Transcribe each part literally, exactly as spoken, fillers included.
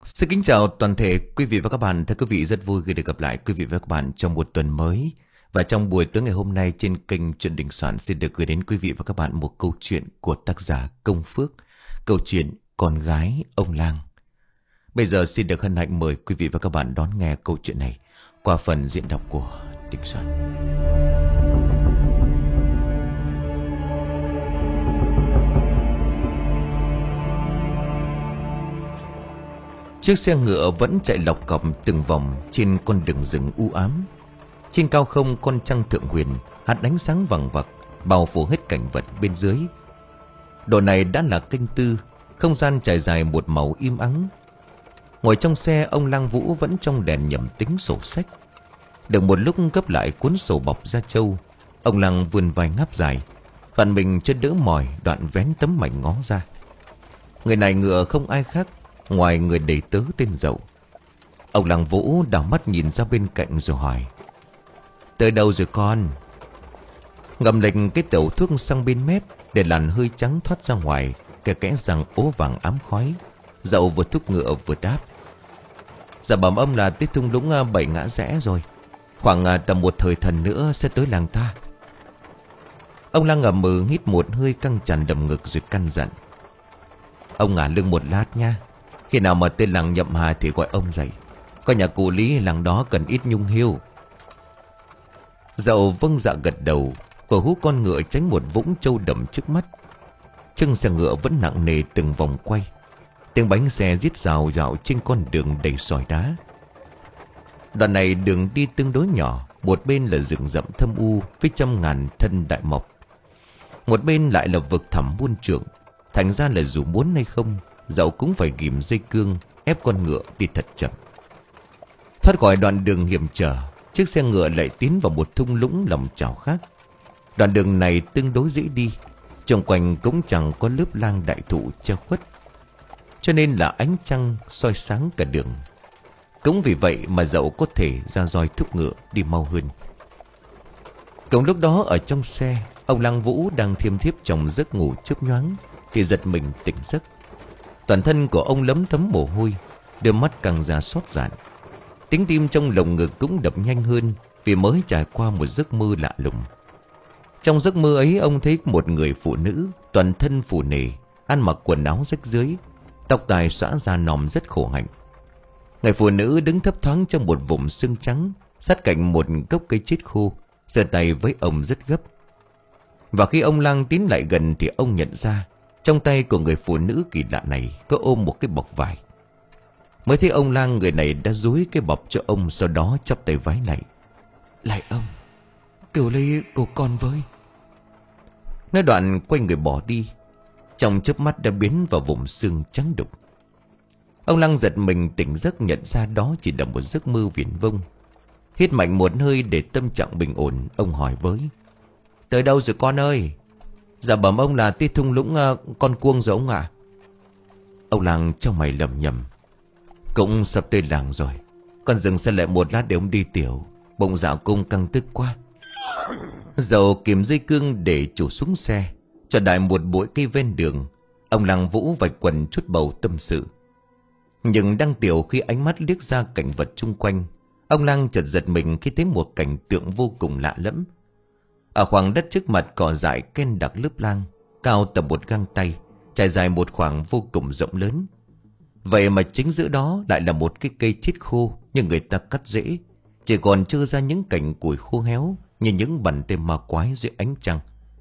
Xin kính chào toàn thể quý vị và các bạn. Thưa quý vị, rất vui khi được gặp lại quý vị và các bạn trong một tuần mới. Và trong buổi tối ngày hôm nay trên kênh Chuyện Đình Soạn xin được gửi đến quý vị và các bạn một câu chuyện của tác giả Công Phước. Câu chuyện Con Gái Ông Lang. Bây giờ xin được hân hạnh mời quý vị và các bạn đón nghe câu chuyện này qua phần diễn đọc của Đình Soạn. Chiếc xe ngựa vẫn chạy lọc cọc từng vòng trên con đường rừng u ám. Trên cao không con trăng thượng huyền hạt ánh sáng vằng vặc bao phủ hết cảnh vật bên dưới. Độ này đã là canh tư, không gian trải dài một màu im ắng. Ngồi trong xe, ông Lang Vũ vẫn trong đèn nhẩm tính sổ sách. Được một lúc gấp lại cuốn sổ bọc da trâu, ông Lang vươn vai ngáp dài, vặn mình cho đỡ mỏi, đoạn vén tấm mảnh ngó ra. Người này ngựa không ai khác ngoài người đầy tớ tên Dậu. Ông Lang Vũ đảo mắt nhìn ra bên cạnh rồi hỏi: "Tới đâu rồi con?" Ngậm lệnh cái tẩu thuốc sang bên mép để làn hơi trắng thoát ra ngoài, kẻ kẽ răng ố vàng ám khói. Dậu vừa thúc ngựa vừa đáp: "Dạ bẩm ông là tới thung lũng Bảy Ngã Rẽ rồi. Khoảng tầm một thời thần nữa sẽ tới làng ta." Ông Lang ngậm mừ hít một hơi căng tràn đầm ngực rồi căn dặn: "Ông ngả lưng một lát nha. Khi nào mà tên làng Nhậm Hà thì gọi ông dậy. Có nhà cụ Lý làng đó cần ít nhung hiu." Dậu vâng dạ gật đầu, vừa hú con ngựa tránh một vũng trâu đầm trước mắt. Chân xe ngựa vẫn nặng nề từng vòng quay. Tiếng bánh xe rít rào rào trên con đường đầy sỏi đá. Đoạn này đường đi tương đối nhỏ. Một bên là rừng rậm thâm u với trăm ngàn thân đại mộc, một bên lại là vực thẳm muôn trượng. Thành ra là dù muốn hay không, Dậu cũng phải ghim dây cương ép con ngựa đi thật chậm. Thoát khỏi đoạn đường hiểm trở, chiếc xe ngựa lại tiến vào một thung lũng lòng chảo khác. Đoạn đường này tương đối dễ đi, xung quanh cũng chẳng có lớp lang đại thụ che khuất, cho nên là ánh trăng soi sáng cả đường. Cũng vì vậy mà Dậu có thể ra roi thúc ngựa đi mau hơn. Cùng lúc đó ở trong xe, ông Lang Vũ đang thiêm thiếp trong giấc ngủ chớp nhoáng thì giật mình tỉnh giấc. Toàn thân của ông lấm tấm mồ hôi, đôi mắt càng ra xót dạn. Tiếng tim trong lồng ngực cũng đập nhanh hơn vì mới trải qua một giấc mơ lạ lùng. Trong giấc mơ ấy, ông thấy một người phụ nữ toàn thân phù nề, ăn mặc quần áo rách rưới, tóc tai xõa ra nòm rất khổ hạnh. Người phụ nữ đứng thấp thoáng trong một vùng sương trắng, sát cạnh một gốc cây chết khô, giơ tay với ông rất gấp. Và khi ông Lang tiến lại gần thì ông nhận ra trong tay của người phụ nữ kỳ lạ này có ôm một cái bọc vải. Mới thấy ông Lang, người này đã dúi cái bọc cho ông, sau đó chắp tay vái lạy: "Lạy ông, cứu lấy cô con với." Nói đoạn quay người bỏ đi, trong chớp mắt đã biến vào vùng sương trắng đục. Ông Lang giật mình tỉnh giấc, nhận ra đó chỉ là một giấc mơ viển vông. Hít mạnh một hơi để tâm trạng bình ổn, ông hỏi với: "Tới đâu rồi con ơi?" "Dạ bẩm ông là tới thung lũng uh, Con Cuông rồi ông ạ." Ông Lang trong mày lầm nhầm: "Cũng sắp tới làng rồi, con dừng xe lại một lát để ông đi tiểu. Bụng dạ cung căng tức quá." Dậu kìm dây cương để chủ xuống xe, cho đại một bụi cây ven đường. Ông Lang Vũ vạch quần chút bầu tâm sự. Nhưng đang tiểu, khi ánh mắt liếc ra cảnh vật chung quanh, ông Lang chợt giật mình khi thấy một cảnh tượng vô cùng lạ lẫm. Ở khoảng đất trước mặt cỏ dại ken đặc lớp lang, cao tầm một gang tay, trải dài một khoảng vô cùng rộng lớn. Vậy mà chính giữa đó lại là một cái cây chết khô, nhưng người ta cắt rễ, chỉ còn trơ ra những cành củi khô héo như những bàn tay ma quái dưới ánh trăng.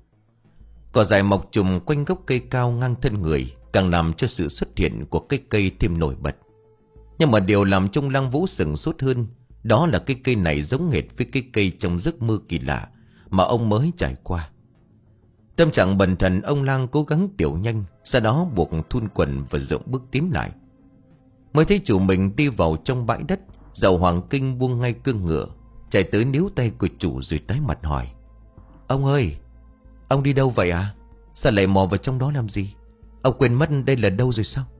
Cỏ dại mọc trùm quanh gốc cây cao ngang thân người, càng làm cho sự xuất hiện của cây cây thêm nổi bật. Nhưng mà điều làm trong Lang Vũ sửng sốt hơn, đó là cái cây này giống hệt với cái cây trong giấc mơ kỳ lạ mà ông mới trải qua. Tâm trạng bần thần, ông Lang cố gắng tiểu nhanh, sau đó buộc thun quần và rộng bước tiến lại. Mới thấy chủ mình đi vào trong bãi đất, Dậu Hoàng Kinh buông ngay cương ngựa, chạy tới níu tay của chủ rồi tái mặt hỏi: "Ông ơi, ông đi đâu vậy à? Sao lại mò vào trong đó làm gì? Ông quên mất đây là đâu rồi sao?"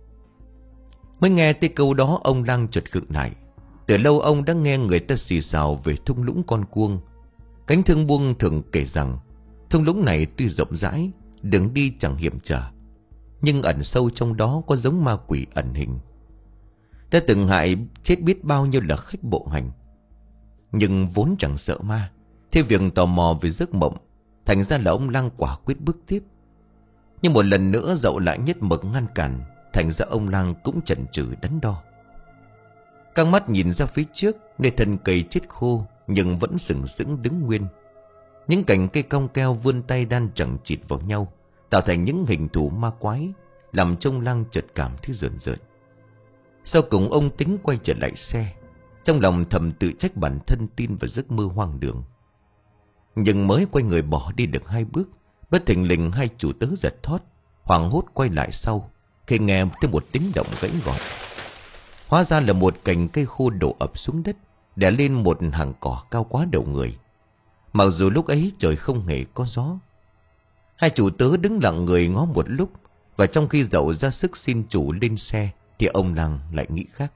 Mới nghe tới câu đó, ông Lang chợt khựng lại. Từ lâu ông đã nghe người ta xì xào về thung lũng Con Cuông. Cánh thương buông thường kể rằng thung lũng này tuy rộng rãi, đường đi chẳng hiểm trở, nhưng ẩn sâu trong đó có giống ma quỷ ẩn hình. đã từng hại chết biết bao nhiêu là khách bộ hành. Nhưng vốn chẳng sợ ma, thế việc tò mò về giấc mộng, thành ra là ông Lang quả quyết bước tiếp. Nhưng một lần nữa Dậu lại nhất mực ngăn cản, thành ra ông Lang cũng chần chừ đắn đo. Căng mắt nhìn ra phía trước, nơi thân cây chết khô nhưng vẫn sừng sững đứng nguyên. Những cành cây cong keo vươn tay đan chằng chịt vào nhau, tạo thành những hình thù ma quái, làm trông Lang chợt cảm thấy rợn rợn. Sau cùng ông tính quay trở lại xe, trong lòng thầm tự trách bản thân tin vào giấc mơ hoang đường. Nhưng mới quay người bỏ đi được hai bước, bất thình lình hai chủ tớ giật thót, hoảng hốt quay lại sau khi nghe thêm một tiếng động gãy gọi. Hóa ra là một cành cây khô đổ ập xuống đất, đè lên một hàng cỏ cao quá đầu người. Mặc dù lúc ấy trời không hề có gió. Hai chủ tớ đứng lặng người ngó một lúc, và trong khi Dậu ra sức xin chủ lên xe thì ông Lang lại nghĩ khác.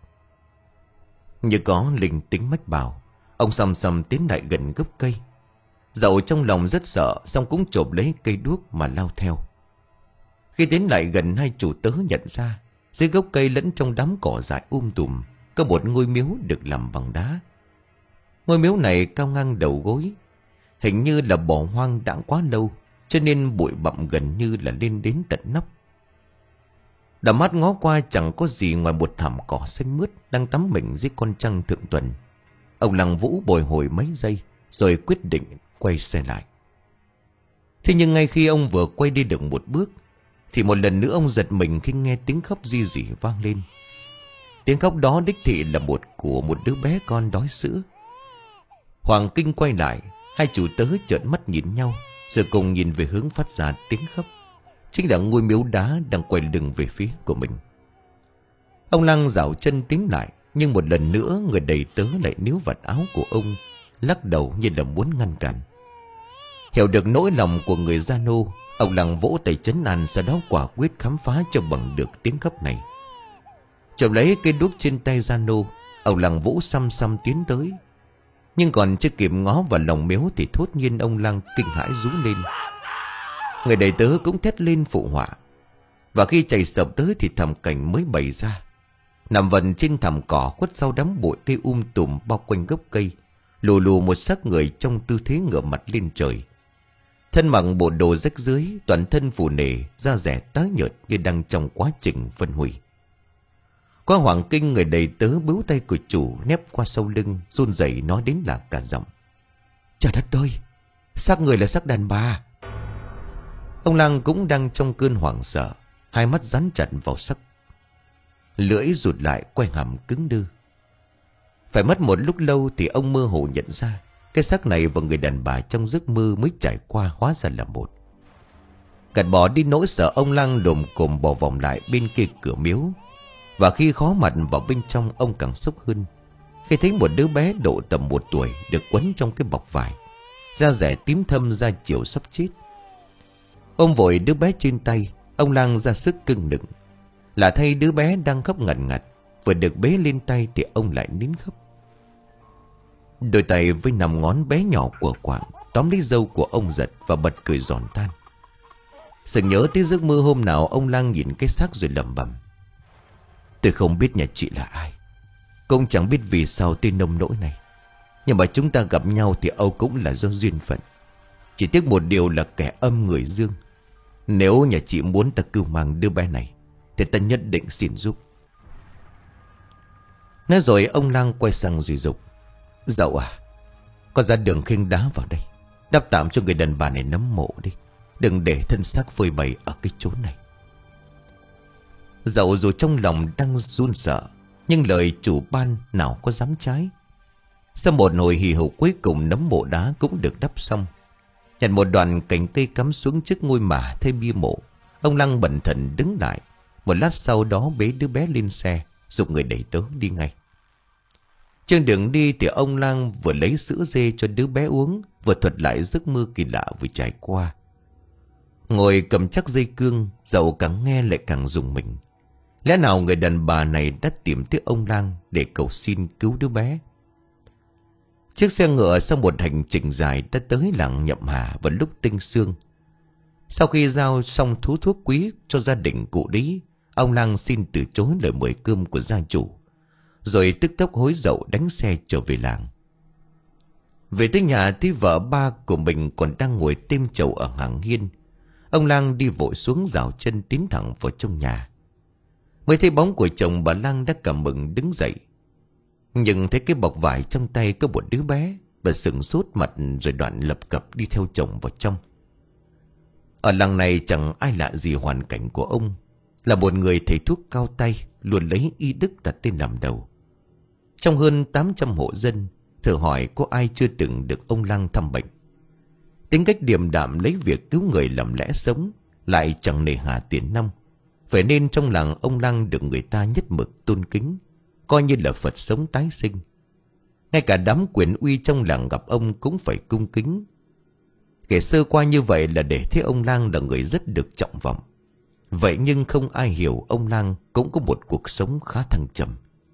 Như có linh tính mách bảo, ông sầm sầm tiến lại gần gốc cây. Dậu trong lòng rất sợ, xong cũng chộp lấy cây đuốc mà lao theo. Khi tiến lại gần, hai chủ tớ nhận ra dưới gốc cây lẫn trong đám cỏ dại um tùm có một ngôi miếu được làm bằng đá. Ngôi miếu này cao ngang đầu gối, hình như là bỏ hoang đã quá lâu, cho nên bụi bặm gần như là lên đến tận nóc. Đảo mắt ngó qua chẳng có gì ngoài một thảm cỏ xanh mướt đang tắm mình dưới con trăng thượng tuần. Ông Lăng Vũ bồi hồi mấy giây rồi quyết định quay xe lại. Thế nhưng ngay khi ông vừa quay đi được một bước thì một lần nữa ông giật mình khi nghe tiếng khóc ri rỉ vang lên. Tiếng khóc đó đích thị là một của một đứa bé con đói sữa. Hoàng kinh quay lại, hai chủ tớ trợn mắt nhìn nhau rồi cùng nhìn về hướng phát ra tiếng khóc. Chính là ngôi miếu đá đang quay lưng về phía của mình. Ông Lăng dạo chân tiến lại, nhưng một lần nữa người đầy tớ lại níu vạt áo của ông, lắc đầu như là muốn ngăn cản. Hiểu được nỗi lòng của người Gia Nô, ông Lăng vỗ tay trấn an, sau đó quả quyết khám phá cho bằng được tiếng khóc này. Chộp lấy cây đuốc trên tay Gia Nô, ông Lăng Vũ xăm xăm tiến tới. Nhưng còn chưa kịp ngó vào lòng miếu thì thốt nhiên ông Lăng kinh hãi rú lên. Người đầy tớ cũng thét lên phụ họa. Và khi chạy sập tới thì thảm cảnh mới bày ra. Nằm vần trên thảm cỏ khuất sau đám bụi cây um tùm bao quanh gốc cây, lù lù một xác người trong tư thế ngửa mặt lên trời. Thân mặc bộ đồ rách rưới, toàn thân phù nề, da rẻ tái nhợt như đang trong quá trình phân hủy. Qua hoàng kinh, người đầy tớ bứu tay của chủ nép qua sau lưng, run rẩy nói đến là cả giọng. Trời đất ơi, xác người là xác đàn bà. Ông Lang cũng đang trong cơn hoảng sợ, hai mắt dán chặt vào sắc, lưỡi rụt lại, quay hàm cứng đơ. Phải mất một lúc lâu thì ông mơ hồ nhận ra cái xác này và người đàn bà trong giấc mơ mới trải qua hóa ra là một. Gạt bỏ đi nỗi sợ, ông Lang đồm cồm bỏ vòng lại bên kia cửa miếu. Và khi khó mặt vào bên trong, ông càng sốc hơn khi thấy một đứa bé độ tầm một tuổi được quấn trong cái bọc vải, da rẻ tím thâm, da chiều sắp chết. Ôm vội đứa bé trên tay, ông Lang ra sức cưng nựng. Là thay đứa bé đang khóc ngằn ngặt, vừa được bế lên tay thì ông lại nín khóc. Đôi tay với nằm ngón bé nhỏ của Quảng tóm lấy râu của ông giật và bật cười giòn tan. Sự nhớ tới giấc mơ hôm nào, ông Lang nhìn cái xác rồi lẩm bẩm. Tôi không biết nhà chị là ai, cũng chẳng biết vì sao tên nông nỗi này, nhưng mà chúng ta gặp nhau thì Âu cũng là do duyên phận. Chỉ tiếc một điều là kẻ âm người dương. Nếu nhà chị muốn ta cưu mang đứa bé này thì ta nhất định xin giúp. Nói rồi ông Lang quay sang rồi dục. Dậu à, con ra đường khênh đá vào đây, đắp tạm cho người đàn bà này nấm mộ đi, đừng để thân xác phơi bày ở cái chốn này. Dậu dù trong lòng đang run sợ, nhưng lời chủ ban nào có dám trái. Sau một hồi hì hục, cuối cùng nấm mộ đá cũng được đắp xong. Nhặt một đoạn cành cây cắm xuống trước ngôi mả thay bia mộ, ông Lăng bần thần đứng lại. Một lát sau đó bế đứa bé lên xe, dục người đẩy tớ đi ngay. Trên đường đi thì ông Lang vừa lấy sữa dê cho đứa bé uống, vừa thuật lại giấc mơ kỳ lạ vừa trải qua. Ngồi cầm chắc dây cương, Dậu càng nghe lại càng rùng mình. Lẽ nào người đàn bà này đã tìm tới ông Lang để cầu xin cứu đứa bé? Chiếc xe ngựa sau một hành trình dài đã tới làng Nhậm Hà vào lúc tinh sương. Sau khi giao xong thú thuốc quý cho gia đình cụ Lý, ông Lang xin từ chối lời mời cơm của gia chủ, rồi tức tốc hối dậu đánh xe trở về làng. Về tới nhà thì vợ ba của mình còn đang ngồi têm chầu ở hàng hiên. Ông Lang đi vội xuống rào chân tiến thẳng vào trong nhà. Mới thấy bóng của chồng, bà Lang đã cảm mừng đứng dậy. Nhưng thấy cái bọc vải trong tay có một đứa bé, bà sững sốt mặt rồi đoạn lập cập đi theo chồng vào trong. Ở làng này chẳng ai lạ gì hoàn cảnh của ông. Là một người thầy thuốc cao tay, luôn lấy y đức đặt lên làm đầu. Trong hơn tám trăm hộ dân, thử hỏi có ai chưa từng được ông Lang thăm bệnh. Tính cách điềm đạm lấy việc cứu người làm lẽ sống, lại chẳng nề hà tiền nong. Vậy nên trong làng ông Lang được người ta nhất mực tôn kính, coi như là Phật sống tái sinh. Ngay cả đám quyền uy trong làng gặp ông cũng phải cung kính. Kể sơ qua như vậy là để thấy ông Lang là người rất được trọng vọng. Vậy nhưng không ai hiểu ông Lang cũng có một cuộc sống khá thăng trầm.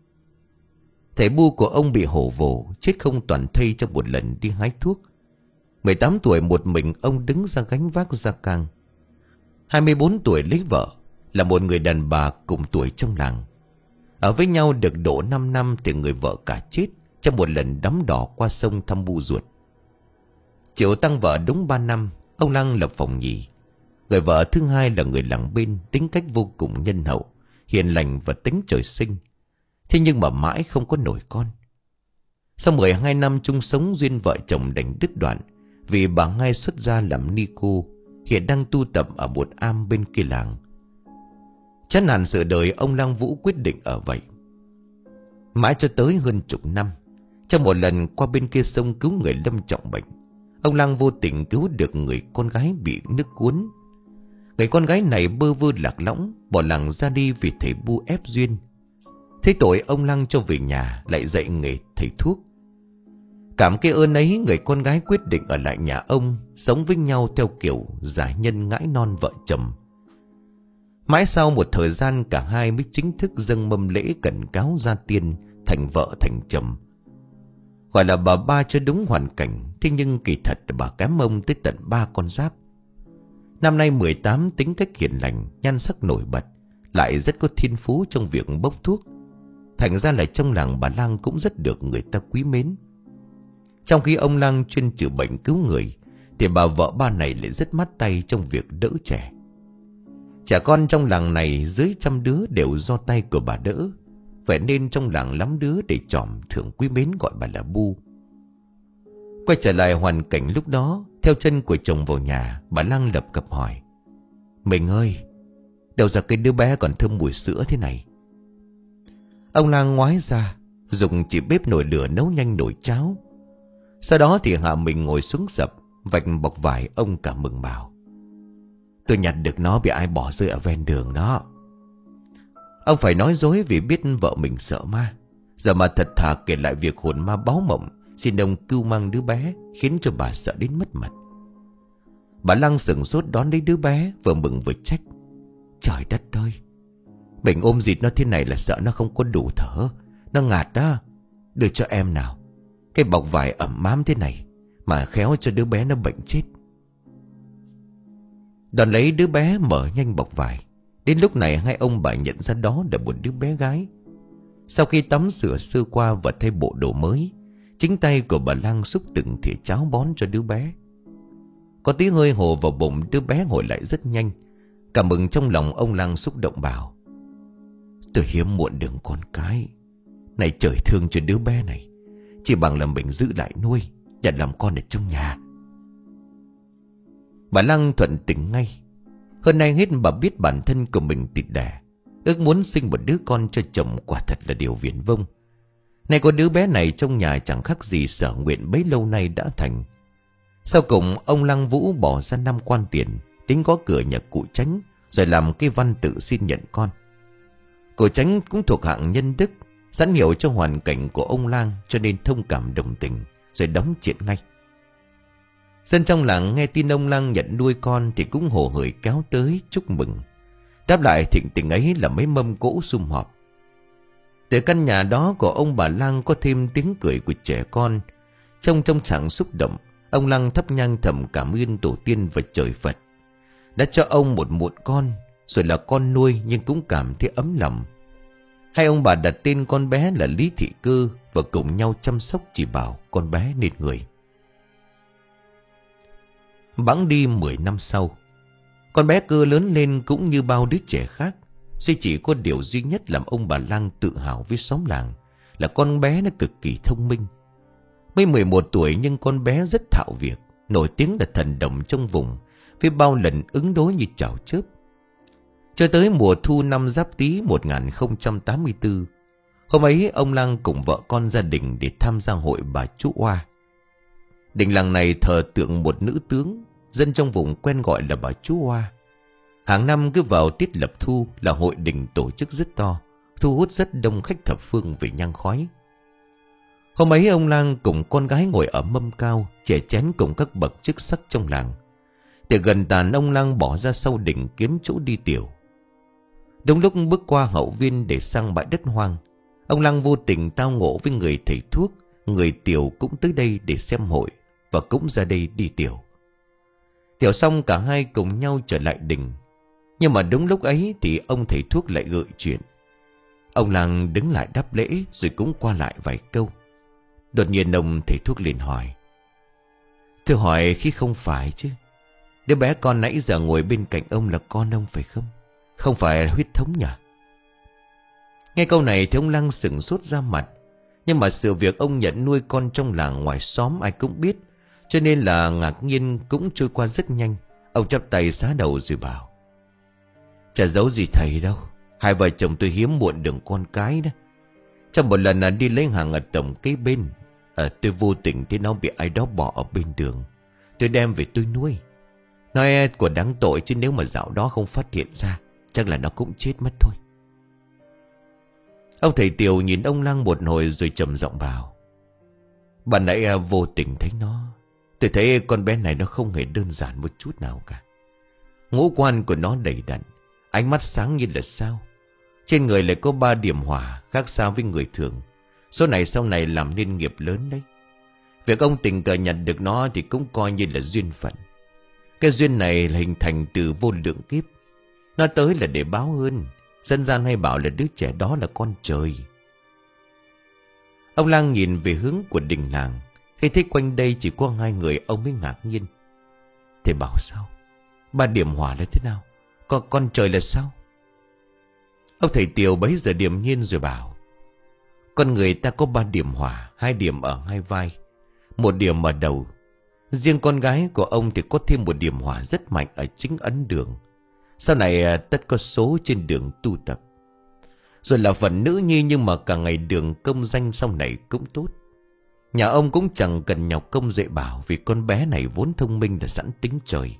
Thầy bu của ông bị hổ vồ, chết không toàn thây trong một lần đi hái thuốc. mười tám tuổi một mình ông đứng ra gánh vác gia cang. hai mươi bốn tuổi lấy vợ, là một người đàn bà cùng tuổi trong làng. Ở với nhau được độ năm năm thì người vợ cả chết trong một lần đắm đò qua sông thăm bu ruột. Chịu tăng vợ đúng ba năm, ông Lang lập phòng nhì. Người vợ thứ hai là người làng bên, tính cách vô cùng nhân hậu, hiền lành và tính trời sinh. Thế nhưng mà mãi không có nổi con. Sau mười hai năm chung sống, duyên vợ chồng đành đứt đoạn, vì bà Ngay xuất gia làm ni cô, hiện đang tu tập ở một am bên kia làng. Chán nản sự đời, ông Lang Vũ quyết định ở vậy. Mãi cho tới hơn chục năm, trong một lần qua bên kia sông cứu người lâm trọng bệnh, ông Lang vô tình cứu được người con gái bị nước cuốn. Người con gái này bơ vơ lạc lõng, bỏ làng ra đi vì thầy bu ép duyên. Thế tội, ông Lang cho về nhà, lại dạy nghề thầy thuốc. Cảm cái ơn ấy, người con gái quyết định ở lại nhà ông, sống với nhau theo kiểu giả nhân ngãi non vợ chồng. Mãi sau một thời gian, cả hai mới chính thức dâng mâm lễ cẩn cáo gia tiên, thành vợ thành chồng. Gọi là bà ba cho đúng hoàn cảnh, thế nhưng kỳ thật bà kém ông tới tận ba con giáp. Năm nay mười tám, tính cách hiền lành, nhan sắc nổi bật, lại rất có thiên phú trong việc bốc thuốc. Thành ra là trong làng bà Lang cũng rất được người ta quý mến. Trong khi ông Lang chuyên chữa bệnh cứu người, thì bà vợ ba này lại rất mát tay trong việc đỡ trẻ. Trẻ con trong làng này dưới trăm đứa đều do tay của bà đỡ. Vậy nên trong làng lắm đứa để tròm thường quý mến gọi bà là Bu. Quay trở lại hoàn cảnh lúc đó, theo chân của chồng vào nhà, bà Lang lập cập hỏi: "Mình ơi, đâu ra cái đứa bé còn thơm mùi sữa thế này?" Ông Lang ngoái ra, dùng chỉ bếp nồi lửa nấu nhanh nồi cháo. Sau đó thì hạ mình ngồi xuống sập, vạch bọc vải. Ông cả mừng bảo: "Tôi nhặt được nó bị ai bỏ rơi ở ven đường đó." Ông phải nói dối vì biết vợ mình sợ ma. Giờ mà thật thà kể lại việc hồn ma báo mộng, xin ông cưu mang đứa bé, khiến cho bà sợ đến mất mật. Bà Lang sửng sốt đón lấy đứa bé, vừa mừng vừa trách: "Trời đất ơi, mình ôm dịt nó thế này là sợ nó không có đủ thở, nó ngạt đó. Đưa cho em nào, cái bọc vải ẩm ám thế này mà khéo cho đứa bé nó bệnh chết." Đón lấy đứa bé mở nhanh bọc vải. Đến lúc này hai ông bà nhận ra đó là một đứa bé gái. Sau khi tắm rửa sơ qua và thay bộ đồ mới, chính tay của bà Lang xúc từng thìa cháo bón cho đứa bé. Có tí hơi hồ vào bụng, đứa bé hồi lại rất nhanh. Cảm mừng trong lòng, ông Lang xúc động bảo: "Tôi hiếm muộn đường con cái này, trời thương cho đứa bé này, chỉ bằng là mình giữ lại nuôi, nhận làm con ở trong nhà." Bà Lang thuận tình ngay. Hơn nay hết bà biết bản thân của mình tịt đẻ, ước muốn sinh một đứa con cho chồng quả thật là điều viển vông. Nay có đứa bé này trong nhà chẳng khác gì sở nguyện bấy lâu nay đã thành. Sau cùng ông Lang Vũ bỏ ra năm quan tiền đến gõ cửa nhà cụ Chánh, rồi làm cái văn tự xin nhận con. Cụ Chánh cũng thuộc hạng nhân đức, sẵn hiểu cho hoàn cảnh của ông Lang, cho nên thông cảm đồng tình, rồi đóng chuyện ngay. Dân trong làng nghe tin ông Lang nhận nuôi con thì cũng hồ hởi kéo tới chúc mừng. Đáp lại thịnh tình ấy là mấy mâm cỗ sum họp. Từ căn nhà đó của ông bà Lang có thêm tiếng cười của trẻ con. Trong trong trạng xúc động, ông Lang thắp nhang thầm cảm ơn tổ tiên và trời Phật đã cho ông một muộn con, rồi là con nuôi nhưng cũng cảm thấy ấm lòng. Hai ông bà đặt tên con bé là Lý Thị Cơ và cùng nhau chăm sóc chỉ bảo con bé nên người. Bẵng đi mười năm sau, con bé Cơ lớn lên cũng như bao đứa trẻ khác. Duy chỉ có điều duy nhất làm ông bà Lang tự hào với xóm làng là con bé nó cực kỳ thông minh. Mới mười một tuổi nhưng con bé rất thạo việc, nổi tiếng là thần đồng trong vùng, với bao lần ứng đối như chảo chớp. Cho tới mùa thu năm Giáp Tý một nghìn không trăm tám mươi tư, hôm ấy ông Lang cùng vợ con gia đình để tham gia hội bà Chú Oa. Đình làng này thờ tượng một nữ tướng, dân trong vùng quen gọi là bà Chú Oa. Hàng năm cứ vào tiết lập thu là hội đình tổ chức rất to, thu hút rất đông khách thập phương về nhang khói. Hôm ấy ông Lang cùng con gái ngồi ở mâm cao, chè chén cùng các bậc chức sắc trong làng. Để gần tàn, ông Lang bỏ ra sau đình kiếm chỗ đi tiểu. Đúng lúc bước qua hậu viên để sang bãi đất hoang, ông Lang vô tình tao ngộ với người thầy thuốc. Người tiểu cũng tới đây để xem hội và cũng ra đây đi tiểu. Tiểu xong cả hai cùng nhau trở lại đình. Nhưng mà đúng lúc ấy thì ông thầy thuốc lại gợi chuyện. Ông Lang đứng lại đáp lễ rồi cũng qua lại vài câu. Đột nhiên ông thầy thuốc liền hỏi: "Thưa hỏi khi không phải chứ, đứa bé con nãy giờ ngồi bên cạnh ông là con ông phải không? Không phải huyết thống nhỉ?" Nghe câu này thì ông Lang sững sốt ra mặt. Nhưng mà sự việc ông nhận nuôi con trong làng ngoài xóm ai cũng biết, cho nên là ngạc nhiên cũng trôi qua rất nhanh. Ông chắp tay xá đầu rồi bảo: "Chả giấu gì thầy đâu, hai vợ chồng tôi hiếm muộn đường con cái đó. Trong một lần là đi lấy hàng ở tổng kế bên, à, tôi vô tình thấy nó bị ai đó bỏ ở bên đường. Tôi đem về tôi nuôi. Nói của đáng tội chứ nếu mà dạo đó không phát hiện ra, chắc là nó cũng chết mất thôi." Ông thầy Tiều nhìn ông Lang một hồi rồi trầm giọng bảo: "Bạn nãy à, vô tình thấy nó. Tôi thấy con bé này nó không hề đơn giản một chút nào cả. Ngũ quan của nó đầy đặn, ánh mắt sáng như là sao. Trên người lại có ba điểm hỏa, khác xa với người thường. Số này sau này làm nên nghiệp lớn đấy. Việc ông tình cờ nhận được nó thì cũng coi như là duyên phận. Cái duyên này là hình thành từ vô lượng kiếp. Nó tới là để báo ơn. Dân gian hay bảo là đứa trẻ đó là con trời." Ông Lang nhìn về hướng của đình làng. Khi thấy quanh đây chỉ có hai người, ông mới ngạc nhiên. "Thầy bảo sao? Ba điểm hỏa là thế nào? Con, con trời là sao?" Ông thầy Tiều bấy giờ điềm nhiên rồi bảo: "Con người ta có ba điểm hỏa, hai điểm ở hai vai, một điểm ở đầu. Riêng con gái của ông thì có thêm một điểm hỏa rất mạnh ở chính ấn đường. Sau này tất có số trên đường tu tập. Rồi là phần nữ nhi, nhưng mà cả ngày đường công danh sau này cũng tốt. Nhà ông cũng chẳng cần nhọc công dạy bảo, vì con bé này vốn thông minh là sẵn tính trời."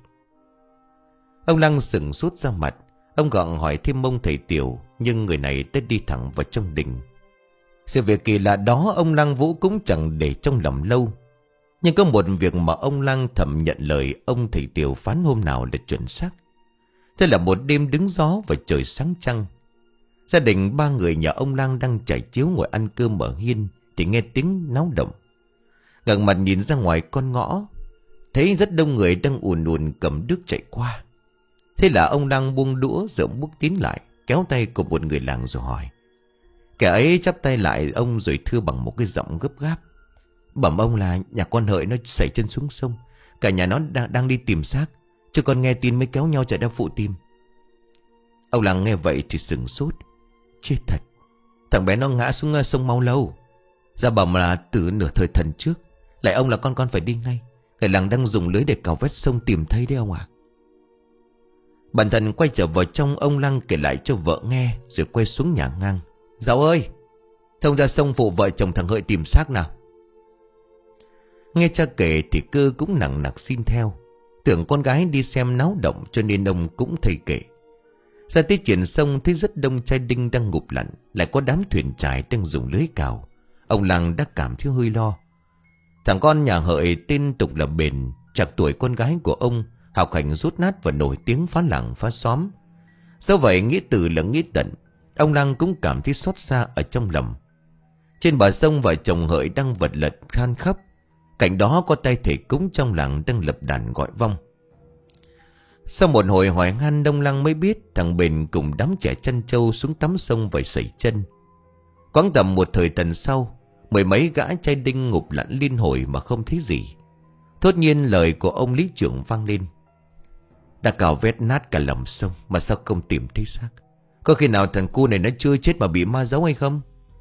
Ông Lang sững sốt ra mặt. Ông gặng hỏi thêm ông thầy Tiểu, nhưng người này đã đi thẳng vào trong đình. Sự việc kỳ lạ đó ông Lang Vũ cũng chẳng để trong lòng lâu. Nhưng có một việc mà ông Lang thầm nhận lời ông thầy Tiểu phán hôm nào là chuẩn xác. Thế là một đêm đứng gió và trời sáng trăng, gia đình ba người nhà ông Lang đang trải chiếu ngồi ăn cơm ở hiên thì nghe tiếng náo động. Ngẩng mặt nhìn ra ngoài con ngõ, thấy rất đông người đang ùn ùn cầm đước chạy qua. Thế là ông Lang buông đũa rộng bước tiến lại, kéo tay của một người làng rồi hỏi. Kẻ ấy chắp tay lại ông rồi thưa bằng một cái giọng gấp gáp: "Bẩm ông là nhà con Hợi nó sẩy chân xuống sông. Cả nhà nó đang, đang đi tìm xác, chứ con nghe tin mới kéo nhau chạy ra phụ tìm." Ông Lang nghe vậy thì sửng sốt. Chết thật, thằng bé nó ngã xuống sông Mau Lâu. Ra bẩm là từ nửa thời thần trước. Lại ông là con con phải đi ngay. Người làng đang dùng lưới để cào vét sông tìm thấy đấy ông ạ. Bản thân quay trở vào trong, ông Lang kể lại cho vợ nghe rồi quay xuống nhà ngang: "Dạo ơi, thông ra sông phụ vợ chồng thằng Hợi tìm xác nào." Nghe cha kể thì Cơ cũng nặng nặc xin theo. Tưởng con gái đi xem náo động cho nên ông cũng thầy kể. Ra tới triển sông thấy rất đông trai đinh đang ngụp lặn, lại có đám thuyền trải đang dùng lưới cào. Ông Lang đã cảm thấy hơi lo. Thằng con nhà Hợi tên tục là Bền, trạc tuổi con gái của ông, học hành rốt nát và nổi tiếng phá làng phá xóm. Do vậy nghĩa từ là nghĩa tận, ông Lang cũng cảm thấy xót xa ở trong lòng. Trên bờ sông vợ chồng Hợi đang vật lật khan khắp. Cạnh đó có tay thầy cúng trong làng đang lập đàn gọi vong. Sau một hồi hỏi han, ông Lang mới biết thằng Bền cùng đám trẻ chăn trâu xuống tắm sông và sẩy chân. Quãng tầm một thời thần sau, mười mấy gã trai đinh ngục lặn liên hồi mà không thấy gì. Thốt nhiên lời của ông lý trưởng vang lên: đã cào vét nát cả lòng sông mà sao không tìm thấy xác? Có khi nào thằng cu này nó chưa chết mà bị ma giấu hay không?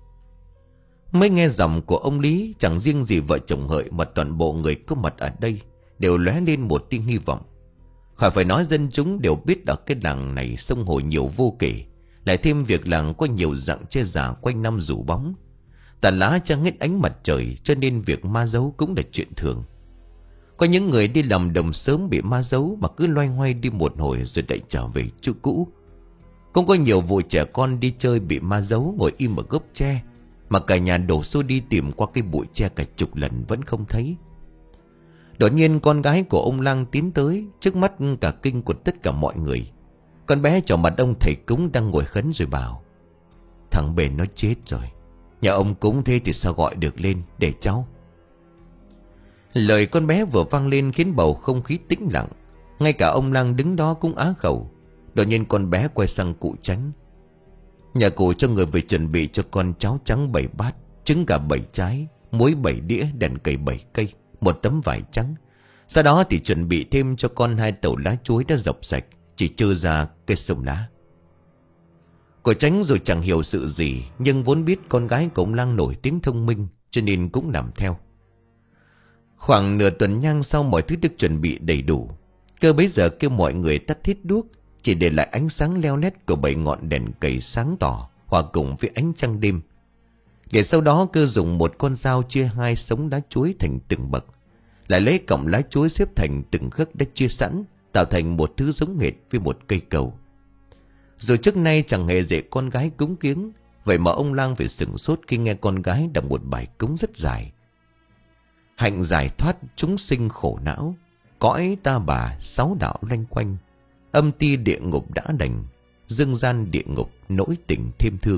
Mới nghe giọng của ông Lý, chẳng riêng gì vợ chồng Hợi mà toàn bộ người có mặt ở đây đều lóe lên một tia hy vọng. Khỏi phải nói, dân chúng đều biết ở cái làng này sông hồ nhiều vô kể, lại thêm việc làng có nhiều dạng che giả quanh năm rủ bóng, tàn lá trăng hết ánh mặt trời, cho nên việc ma giấu cũng là chuyện thường. Có những người đi làm đồng sớm bị ma giấu mà cứ loay hoay đi một hồi rồi lại trở về chỗ cũ. Cũng có nhiều vụ trẻ con đi chơi bị ma giấu ngồi im ở gốc tre, mà cả nhà đổ xô đi tìm qua cái bụi tre cả chục lần vẫn không thấy. Đột nhiên con gái của ông Lang tiến tới, trước mắt cả kinh của tất cả mọi người. Con bé trỏ mặt ông thầy cúng đang ngồi khấn rồi bảo: thằng Bền nó chết rồi. Nhà ông cúng thế thì sao gọi được lên để cháu. Lời con bé vừa vang lên khiến bầu không khí tĩnh lặng. Ngay cả ông Lang đứng đó cũng á khẩu. Đột nhiên con bé quay sang cụ Chánh: nhà cụ cho người về chuẩn bị cho con cháo trắng bảy bát, trứng gà bảy trái, muối bảy đĩa, đèn cầy bảy cây, một tấm vải trắng. Sau đó thì chuẩn bị thêm cho con hai tẩu lá chuối đã dọc sạch, chỉ trơ ra cây sông lá. Cụ Chánh rồi chẳng hiểu sự gì, nhưng vốn biết con gái của ông Lang nổi tiếng thông minh, cho nên cũng làm theo. Khoảng nửa tuần nhang sau, mọi thứ được chuẩn bị đầy đủ. Cơ bấy giờ kêu mọi người tắt hết đuốc, chỉ để lại ánh sáng leo lét của bảy ngọn đèn cầy sáng tỏ hòa cùng với ánh trăng đêm. Để sau đó Cơ dùng một con dao chia hai sống lá chuối thành từng bậc, lại lấy cọng lá chuối xếp thành từng khấc đã chia sẵn, tạo thành một thứ giống hệt với một cây cầu. Dù trước nay chẳng hề dạy con gái cúng kiếng, vậy mà ông Lang phải sửng sốt khi nghe con gái đọc một bài cúng rất dài: hạnh giải thoát chúng sinh khổ não, cõi ta bà sáu đạo loanh quanh, âm ti địa ngục đã đành, dương gian địa ngục nỗi tình thêm thương.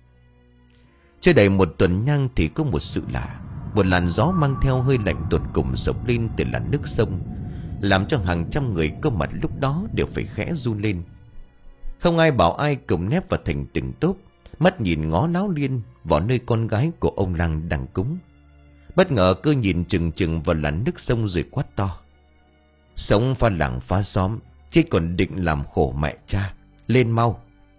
Chưa đầy một tuần nhang thì có một sự lạ. Một làn gió mang theo hơi lạnh tột cùng sộc lên từ làn nước sông, làm cho hàng trăm người có mặt lúc đó đều phải khẽ run lên. Không ai bảo ai cùng nép vào thành từng tốp, mắt nhìn ngó láo liên vào nơi con gái của ông Lang đang cúng. Bất ngờ Cơ nhìn chừng chừng vào làn nước sông rồi quát to: sống pha làng phá xóm, chứ còn định làm khổ mẹ cha, lên mau.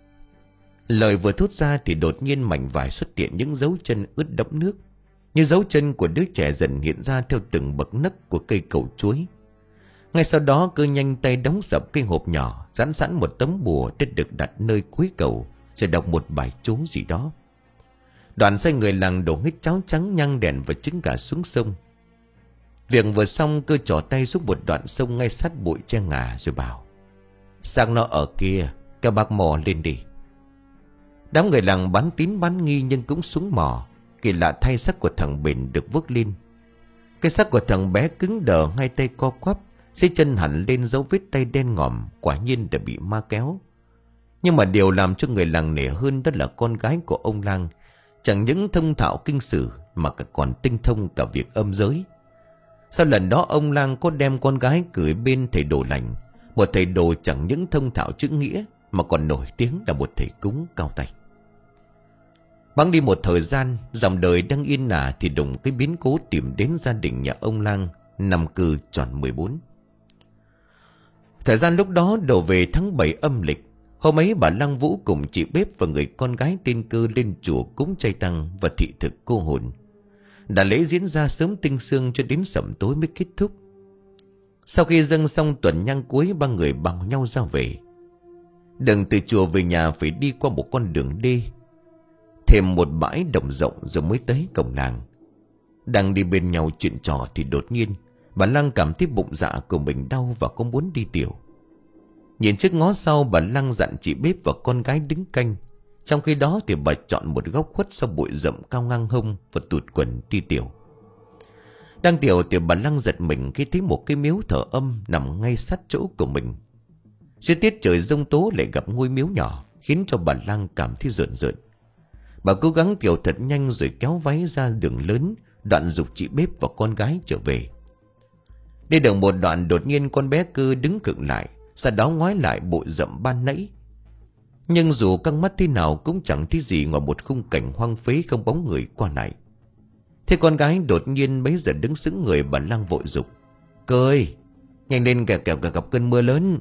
Lời vừa thốt ra thì đột nhiên mảnh vải xuất hiện những dấu chân ướt đẫm nước, như dấu chân của đứa trẻ dần hiện ra theo từng bậc nấc của cây cầu chuối. Ngay sau đó Cơ nhanh tay đóng sập cây hộp nhỏ, dán sẵn một tấm bùa đã được đặt nơi cuối cầu, rồi đọc một bài chú gì đó. Đoàn sai người làng đổ hết cháo trắng, nhang đèn và trứng gà xuống sông. Việc vừa xong, Cơ trỏ tay xuống một đoạn sông ngay sát bụi tre ngà rồi bảo: xác nó ở kia, các bác mò lên đi. Đám người làng bán tín bán nghi nhưng cũng xuống mò. Kỳ lạ thay, xác của thằng Bền được vớt lên. Cái xác của thằng bé cứng đờ, hai tay co quắp, dưới chân hẳn lên dấu vết tay đen ngòm, quả nhiên đã bị ma kéo. Nhưng mà điều làm cho người làng nể hơn đó là con gái của ông Lang chẳng những thông thạo kinh sử mà còn tinh thông cả việc âm giới. Sau lần đó ông Lang có đem con gái gửi bên thầy đồ lành, một thầy đồ chẳng những thông thạo chữ nghĩa mà còn nổi tiếng là một thầy cúng cao tay. Bẵng đi một thời gian, dòng đời đang yên ả thì đùng cái biến cố tìm đến gia đình nhà ông Lang năm cư tròn mười bốn. Thời gian lúc đó đổ về tháng bảy âm lịch. Hôm ấy bà Lăng Vũ cùng chị bếp và người con gái tên Cơ lên chùa cúng chay tăng và thị thực cô hồn. Đã lễ diễn ra sớm tinh sương cho đến sẩm tối mới kết thúc. Sau khi dâng xong tuần nhang cuối, ba người bảo nhau ra về. Đường từ chùa về nhà phải đi qua một con đường đê, thêm một bãi đồng rộng rồi mới tới cổng làng. Đang đi bên nhau chuyện trò thì đột nhiên bà Lăng cảm thấy bụng dạ của mình đau và có muốn đi tiểu. Nhìn trước ngó sau, bà Lăng dặn chị bếp và con gái đứng canh. Trong khi đó thì bà chọn một góc khuất sau bụi rậm cao ngang hông và tụt quần đi tiểu. Đang tiểu thì bà Lăng giật mình khi thấy một cái miếu thờ âm nằm ngay sát chỗ của mình. Dưới tiết trời giông tố lại gặp ngôi miếu nhỏ, khiến cho bà Lăng cảm thấy rợn rợn. Bà cố gắng tiểu thật nhanh rồi kéo váy ra đường lớn, đoạn giục chị bếp và con gái trở về. Đi được một đoạn, đột nhiên con bé Cơ đứng khựng lại, sau đó ngoái lại bụi rậm ban nãy. Nhưng dù căng mắt thế nào cũng chẳng thấy gì ngoài một khung cảnh hoang phế không bóng người qua lại. Thế con gái đột nhiên bấy giờ đứng sững người, bà Lăng vội dục: "Cơ ơi, nhanh lên kẻo kẻo gặp cơn mưa lớn."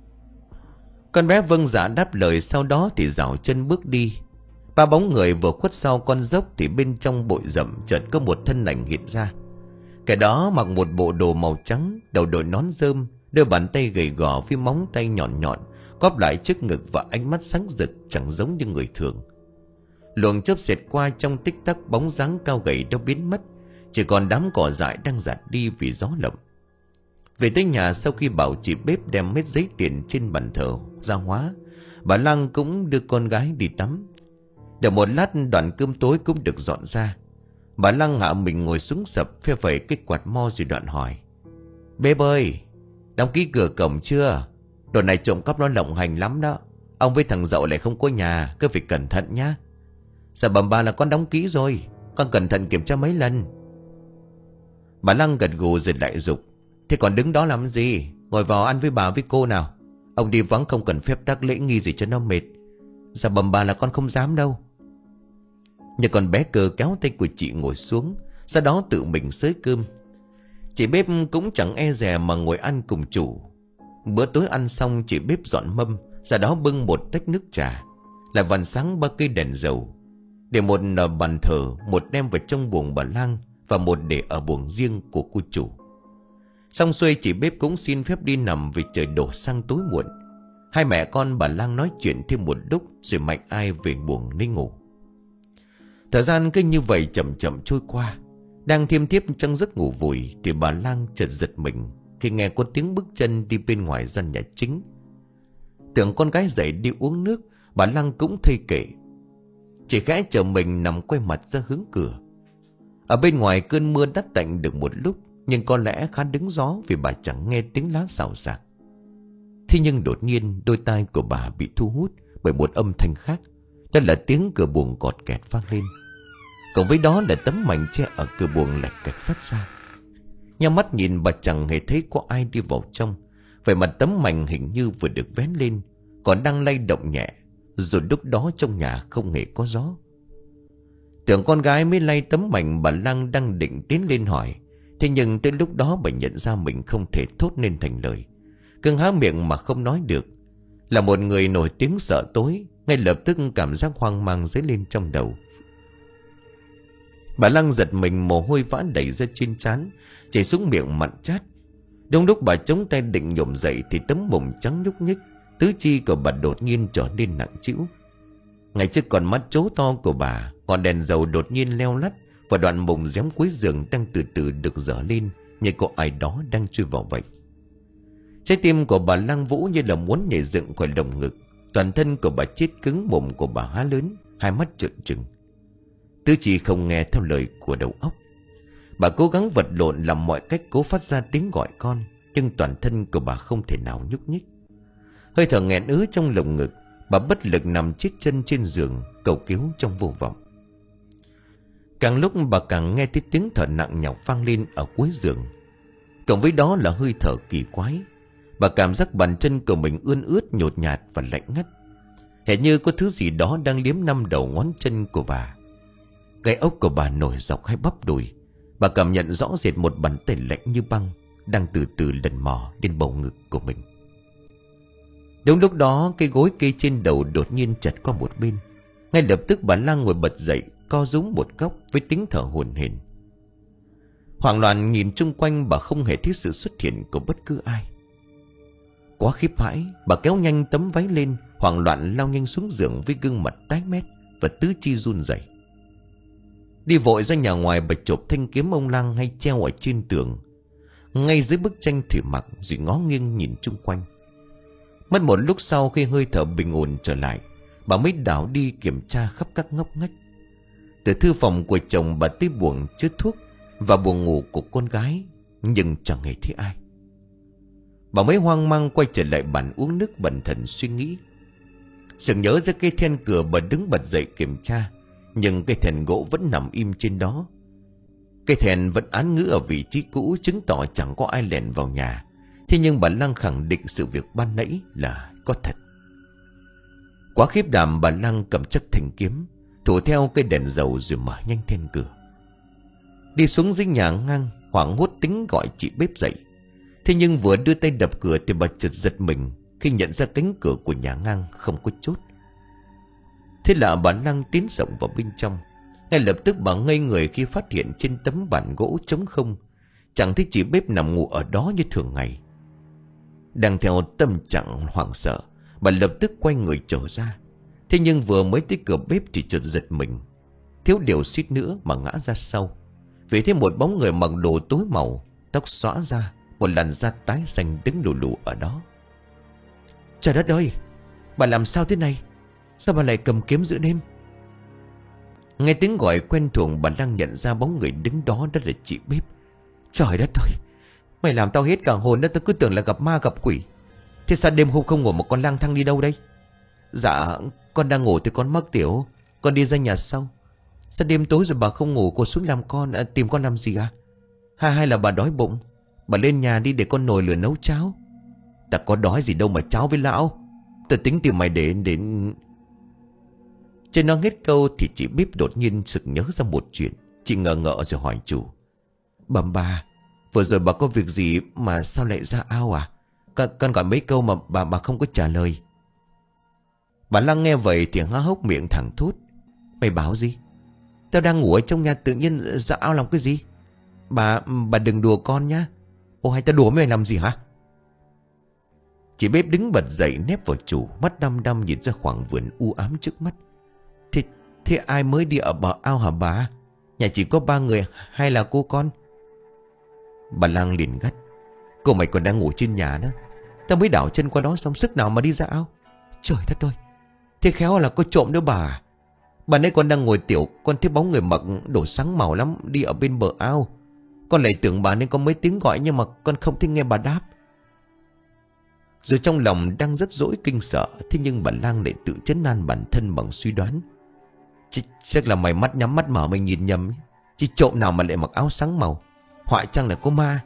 Con bé vâng dạ đáp lời, sau đó thì dạo chân bước đi. Ba bóng người vừa khuất sau con dốc thì bên trong bụi rậm chợt có một thân ảnh hiện ra. Kẻ đó mặc một bộ đồ màu trắng, đầu đội nón rơm, đôi bàn tay gầy gò với móng tay nhọn nhọn cóp lại trước ngực và ánh mắt sáng rực chẳng giống như người thường. Luồng chớp xẹt qua, trong tích tắc bóng dáng cao gầy đã biến mất, chỉ còn đám cỏ dại đang rạt đi vì gió lộng. Về tới nhà, sau khi bảo chị bếp đem hết giấy tiền trên bàn thờ ra hóa, bà Lăng cũng đưa con gái đi tắm. Được một lát, đoạn cơm tối cũng được dọn ra. Bà Lăng hạ mình ngồi xuống sập, phe phẩy cái quạt mo rồi đoạn hỏi: "Bếp ơi, đóng ký cửa cổng chưa? Đợt này trộm cắp nó lộng hành lắm đó. Ông với thằng Dậu lại không có nhà, cứ phải cẩn thận nhá." "Dạ bẩm bà là con đóng ký rồi, con cẩn thận kiểm tra mấy lần." Bà Lăng gật gù rồi lại dục: "Thế còn đứng đó làm gì? Ngồi vào ăn với bà với cô nào. Ông đi vắng không cần phép tắc lễ nghi gì cho nó mệt." "Dạ bẩm bà là con không dám đâu." Nhà con bé Cơ kéo tay của chị ngồi xuống, sau đó tự mình xới cơm. Chị bếp cũng chẳng e dè mà ngồi ăn cùng chủ. Bữa tối ăn xong, chị bếp dọn mâm, sau đó bưng một tách nước trà, lại vằn sáng ba cây đèn dầu, để một ở bàn thờ, một đem vào trong buồng bà Lang và một để ở buồng riêng của cô chủ. Xong xuôi, chị bếp cũng xin phép đi nằm vì trời đổ sang tối muộn. Hai mẹ con bà Lang nói chuyện thêm một lúc rồi mạnh ai về buồng đi ngủ. Thời gian cứ như vậy chậm chậm trôi qua. Đang thiêm thiếp trong giấc ngủ vùi thì bà Lang chợt giật mình khi nghe có tiếng bước chân đi bên ngoài gian nhà chính. Tưởng con gái dậy đi uống nước, bà Lang cũng thay kệ, chỉ khẽ chờ mình nằm quay mặt ra hướng cửa. Ở bên ngoài cơn mưa đắt tạnh được một lúc, nhưng có lẽ khá đứng gió vì bà chẳng nghe tiếng lá xào xạc. Thế nhưng đột nhiên đôi tai của bà bị thu hút bởi một âm thanh khác. Đó là tiếng cửa buồng cọt kẹt vang lên, cộng với đó là tấm mảnh che ở cửa buồng lạch cạch phát ra. Nhắm mắt nhìn, bà chẳng hề thấy có ai đi vào trong. Vậy mà tấm mảnh hình như vừa được vén lên, còn đang lay động nhẹ, rồi lúc đó trong nhà không hề có gió. Tưởng con gái mới lay tấm mảnh, bà Lang đang định tiến lên hỏi. Thế nhưng tới lúc đó bà nhận ra mình không thể thốt nên thành lời, cưng há miệng mà không nói được. Là một người nổi tiếng sợ tối, ngay lập tức cảm giác hoang mang dấy lên trong đầu. Bà Lăng giật mình, mồ hôi vã đầy ra trên trán, chảy xuống miệng mặn chát. Đúng lúc bà chống tay định nhổm dậy thì tấm mùng trắng nhúc nhích, tứ chi của bà đột nhiên trở nên nặng trĩu. Ngay trước con mắt trố to của bà, ngọn đèn dầu đột nhiên leo lắt, và đoạn mùng rém cuối giường đang từ từ được dở lên, như có ai đó đang chui vào vậy. Trái tim của bà Lăng Vũ như là muốn nhảy dựng khỏi lồng ngực. Toàn thân của bà chết cứng, mồm của bà há lớn, hai mắt trợn trừng. Tứ chi không nghe theo lời của đầu óc. Bà cố gắng vật lộn làm mọi cách cố phát ra tiếng gọi con, nhưng toàn thân của bà không thể nào nhúc nhích. Hơi thở nghẹn ứ trong lồng ngực, bà bất lực nằm chết chân trên giường, cầu cứu trong vô vọng. Càng lúc bà càng nghe thấy tiếng thở nặng nhọc vang lên ở cuối giường, cộng với đó là hơi thở kỳ quái. Bà cảm giác bàn chân của mình ươn ướt, nhột nhạt và lạnh ngắt, hệt như có thứ gì đó đang liếm năm đầu ngón chân của bà. Gáy ốc của bà nổi dọc hai bắp đùi. Bà cảm nhận rõ rệt một bàn tay lạnh như băng đang từ từ lần mò đến bầu ngực của mình. Đúng lúc đó, cái gối kê trên đầu đột nhiên chật qua một bên. Ngay lập tức bà Lang ngồi bật dậy, co rúm một góc với tiếng thở hổn hển. Hoảng loạn nhìn chung quanh, bà không hề thấy sự xuất hiện của bất cứ ai. Quá khiếp hãi, bà kéo nhanh tấm váy lên, hoảng loạn lao nhanh xuống giường với gương mặt tái mét và tứ chi run rẩy. Đi vội ra nhà ngoài, bà chộp thanh kiếm ông Lang hay treo ở trên tường, ngay dưới bức tranh thủy mặc, rồi ngó nghiêng nhìn chung quanh. Mất một lúc sau, khi hơi thở bình ổn trở lại, bà mới đảo đi kiểm tra khắp các ngóc ngách. Từ thư phòng của chồng bà tới buồng chứa thuốc và buồng ngủ của con gái, nhưng chẳng hề thấy ai. Bà mới hoang mang quay trở lại bàn uống nước, bần thần suy nghĩ. Sực nhớ ra cây then cửa, bà đứng bật dậy kiểm tra, nhưng cây then gỗ vẫn nằm im trên đó. Cây then vẫn án ngữ ở vị trí cũ, chứng tỏ chẳng có ai lẻn vào nhà. Thế nhưng bà Lang khẳng định sự việc ban nãy là có thật. Quá khiếp đảm, bà Lăng cầm chắc thanh kiếm, thủ theo cây đèn dầu rồi mở nhanh then cửa. Đi xuống dưới nhà ngang, hoảng hốt tính gọi chị bếp dậy. Thế nhưng vừa đưa tay đập cửa thì bà chợt giật mình khi nhận ra cánh cửa của nhà ngang không có chốt. Thế là bà Lăng tiến rộng vào bên trong. Ngay lập tức bà ngây người khi phát hiện trên tấm bàn gỗ trống không, chẳng thấy chị bếp nằm ngủ ở đó như thường ngày. Đang theo tâm trạng hoảng sợ, bà lập tức quay người trở ra. Thế nhưng vừa mới tới cửa bếp thì chợt giật mình, thiếu điều suýt nữa mà ngã ra sau. Vì thấy một bóng người mặc đồ tối màu, tóc xõa ra, một làn da tái xanh đứng lù lù ở đó. Trời đất ơi, bà làm sao thế này? Sao bà lại cầm kiếm giữa đêm? Nghe tiếng gọi quen thuộc, bà Lăng nhận ra bóng người đứng đó đó là chị bếp. Trời đất ơi, mày làm tao hết cả hồn đó, tao cứ tưởng là gặp ma gặp quỷ. Thế sao đêm hôm không ngủ một con lang thang đi đâu đây? Dạ, con đang ngủ thì con mắc tiểu, con đi ra nhà sau. Sao đêm tối rồi bà không ngủ, cô xuống làm con à, tìm con làm gì à? Hay hay là bà đói bụng? Bà lên nhà đi để con nồi lửa nấu cháo. Ta có đói gì đâu mà cháo với lão. Ta tính tìm mày để đến... Trên nó hết câu thì chị bếp đột nhiên sực nhớ ra một chuyện. Chị ngờ ngợ rồi hỏi chủ. Bẩm bà, vừa rồi bà có việc gì mà sao lại ra ao à? Con, con gọi mấy câu mà bà bà không có trả lời. Bà Lăng nghe vậy thì há hốc miệng thẳng thốt. Mày báo gì? Tao đang ngủ ở trong nhà tự nhiên ra ao làm cái gì? Bà bà đừng đùa con nhá. Ồ, hay tao đùa mày làm gì hả? Chị bếp đứng bật dậy nép vào chủ, mắt đăm đăm nhìn ra khoảng vườn u ám trước mắt. Thế, thế ai mới đi ở bờ ao hả bà? Nhà chỉ có ba người hay là cô con? Bà Lăng liền gắt. Cô mày còn đang ngủ trên nhà đó. Tao mới đảo chân qua đó xong sức nào mà đi ra ao. Trời đất ơi, thế khéo là có trộm nữa bà. Bà nãy con đang ngồi tiểu, con thấy bóng người mặc đồ sáng màu lắm đi ở bên bờ ao. Con lại tưởng bà nên có mấy tiếng gọi, nhưng mà con không thấy nghe bà đáp. Rồi trong lòng đang rất dỗi kinh sợ, thế nhưng bà Lang lại tự trấn an bản thân bằng suy đoán. Ch Chắc là mày mắt nhắm mắt mở mày nhìn nhầm. Chứ trộm nào mà lại mặc áo sáng màu? Họa chăng là có ma?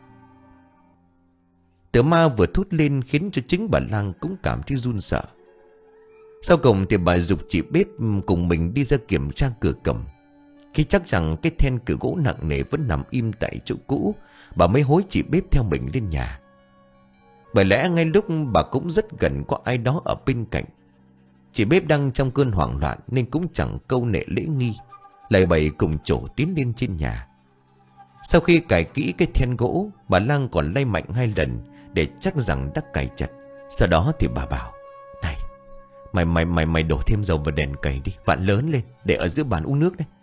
Từ ma vừa thốt lên khiến cho chính bà Lang cũng cảm thấy run sợ. Sau cùng thì bà giục chị bếp cùng mình đi ra kiểm tra cửa cầm. Khi chắc rằng cái then cửa gỗ nặng nề vẫn nằm im tại chỗ cũ, bà mới hối chị bếp theo mình lên nhà. Bởi lẽ ngay lúc bà cũng rất gần có ai đó ở bên cạnh. Chị bếp đang trong cơn hoảng loạn nên cũng chẳng câu nệ lễ nghi, lầy bầy cùng trổ tiến lên trên nhà. Sau khi cài kỹ cái then gỗ, bà Lang còn lay mạnh hai lần để chắc rằng đã cài chặt. Sau đó thì bà bảo: Này, mày mày mày mày đổ thêm dầu vào đèn cầy đi, vặn lớn lên để ở giữa bàn uống nước đấy.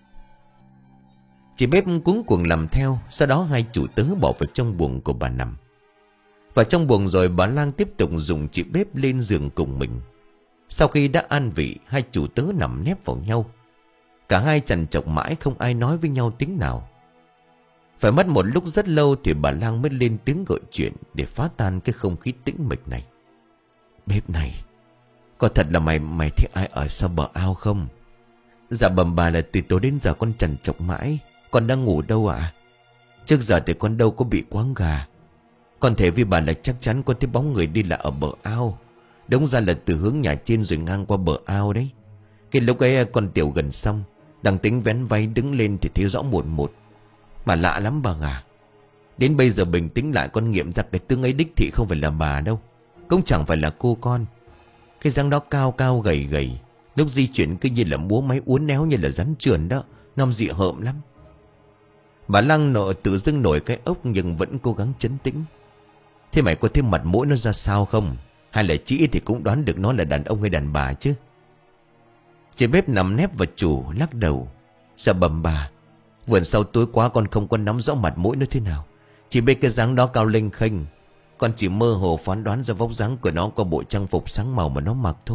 Chị bếp cuống cuồng làm theo. Sau đó hai chủ tớ bỏ vào trong buồng của bà nằm. Và trong buồng rồi bà Lang tiếp tục dùng chị bếp lên giường cùng mình. Sau khi đã an vị, hai chủ tớ nằm nép vào nhau. Cả hai trằn trọc mãi không ai nói với nhau tiếng nào. Phải mất một lúc rất lâu thì bà Lang mới lên tiếng gợi chuyện để phá tan cái không khí tĩnh mịch này. Bếp này, có thật là mày mày thấy ai ở sau bờ ao không? Dạ bẩm bà là từ tối đến giờ con trằn trọc mãi. Con đang ngủ đâu ạ? À? Trước giờ thì con đâu có bị quáng gà. Con thể với bà là chắc chắn con thấy bóng người đi là ở bờ ao. Đúng ra là từ hướng nhà trên rồi ngang qua bờ ao đấy. Cái lúc ấy con tiểu gần xong, đang tính vén váy đứng lên thì thấy rõ một một. Mà lạ lắm bà à. Đến bây giờ bình tĩnh lại con nghiệm ra cái tướng ấy đích thị không phải là bà đâu. Cũng chẳng phải là cô con. Cái răng đó cao cao gầy gầy, lúc di chuyển cứ như là múa máy uốn éo như là rắn trườn đó. Nom dị hợm lắm. Bà Lang nọ tự dưng nổi cái ốc nhưng vẫn cố gắng trấn tĩnh. Thế mày có thấy mặt mũi nó ra sao không? Hay là chỉ thì cũng đoán được nó là đàn ông hay đàn bà chứ? Chị bếp nằm nép vào chủ lắc đầu. Dạ bẩm bà, vườn sau tối quá con không có nắm rõ mặt mũi nó thế nào. Chỉ biết cái dáng đó cao lênh khênh. Con chỉ mơ hồ phán đoán ra vóc dáng của nó qua bộ trang phục sáng màu mà nó mặc thôi.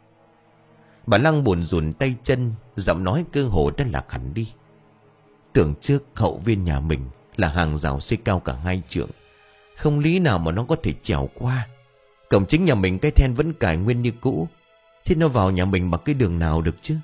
Bà Lang buồn rùn tay chân, giọng nói cơ hồ đã lạc hẳn đi. Tưởng trước hậu viên nhà mình là hàng rào xây cao cả hai trượng, không lý nào mà nó có thể trèo qua. Cổng chính nhà mình cái then vẫn cài nguyên như cũ. Thế nó vào nhà mình bằng cái đường nào được chứ?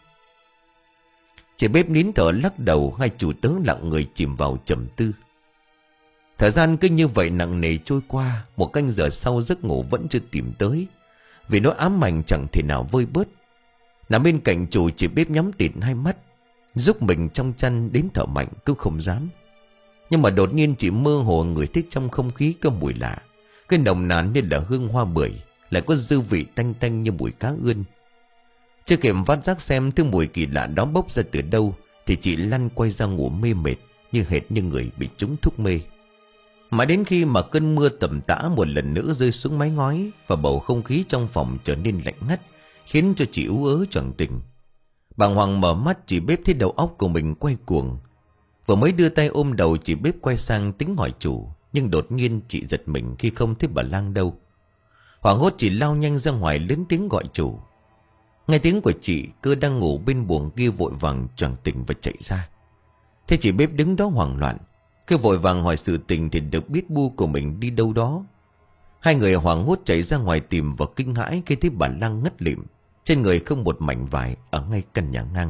Chị bếp nín thở lắc đầu. Hai chủ tớ lặng người chìm vào trầm tư. Thời gian cứ như vậy nặng nề trôi qua. Một canh giờ sau giấc ngủ vẫn chưa tìm tới, vì nỗi ám ảnh chẳng thể nào vơi bớt. Nằm bên cạnh chủ, chị bếp nhắm tịt hai mắt, giúp mình trong chăn đến thở mạnh cũng không dám. Nhưng mà đột nhiên chị mơ hồ ngửi thấy trong không khí có mùi lạ. Cái nồng nàn như là hương hoa bưởi, lại có dư vị tanh tanh như mùi cá ươn. Chưa kịp phát giác xem thứ mùi kỳ lạ đó bốc ra từ đâu, thì chị lăn quay ra ngủ mê mệt, như hệt như người bị trúng thuốc mê. Mãi đến khi mà cơn mưa tầm tã một lần nữa rơi xuống mái ngói, và bầu không khí trong phòng trở nên lạnh ngắt, khiến cho chị ú ớ choàng tỉnh. Bàng hoàng mở mắt, chị bếp thấy đầu óc của mình quay cuồng. Vừa mới đưa tay ôm đầu, chị bếp quay sang tính hỏi chủ, nhưng đột nhiên chị giật mình khi không thấy bà Lang đâu. Hoảng hốt chị lao nhanh ra ngoài lớn tiếng gọi chủ. Nghe tiếng của chị, Cơ đang ngủ bên buồng kia vội vàng choàng tỉnh và chạy ra. Thế chị bếp đứng đó hoảng loạn. Cứ vội vàng hỏi sự tình thì được biết Bu của mình đi đâu đó. Hai người hoảng hốt chạy ra ngoài tìm và kinh hãi khi thấy bà Lang ngất lịm, trên người không một mảnh vải ở ngay căn nhà ngang.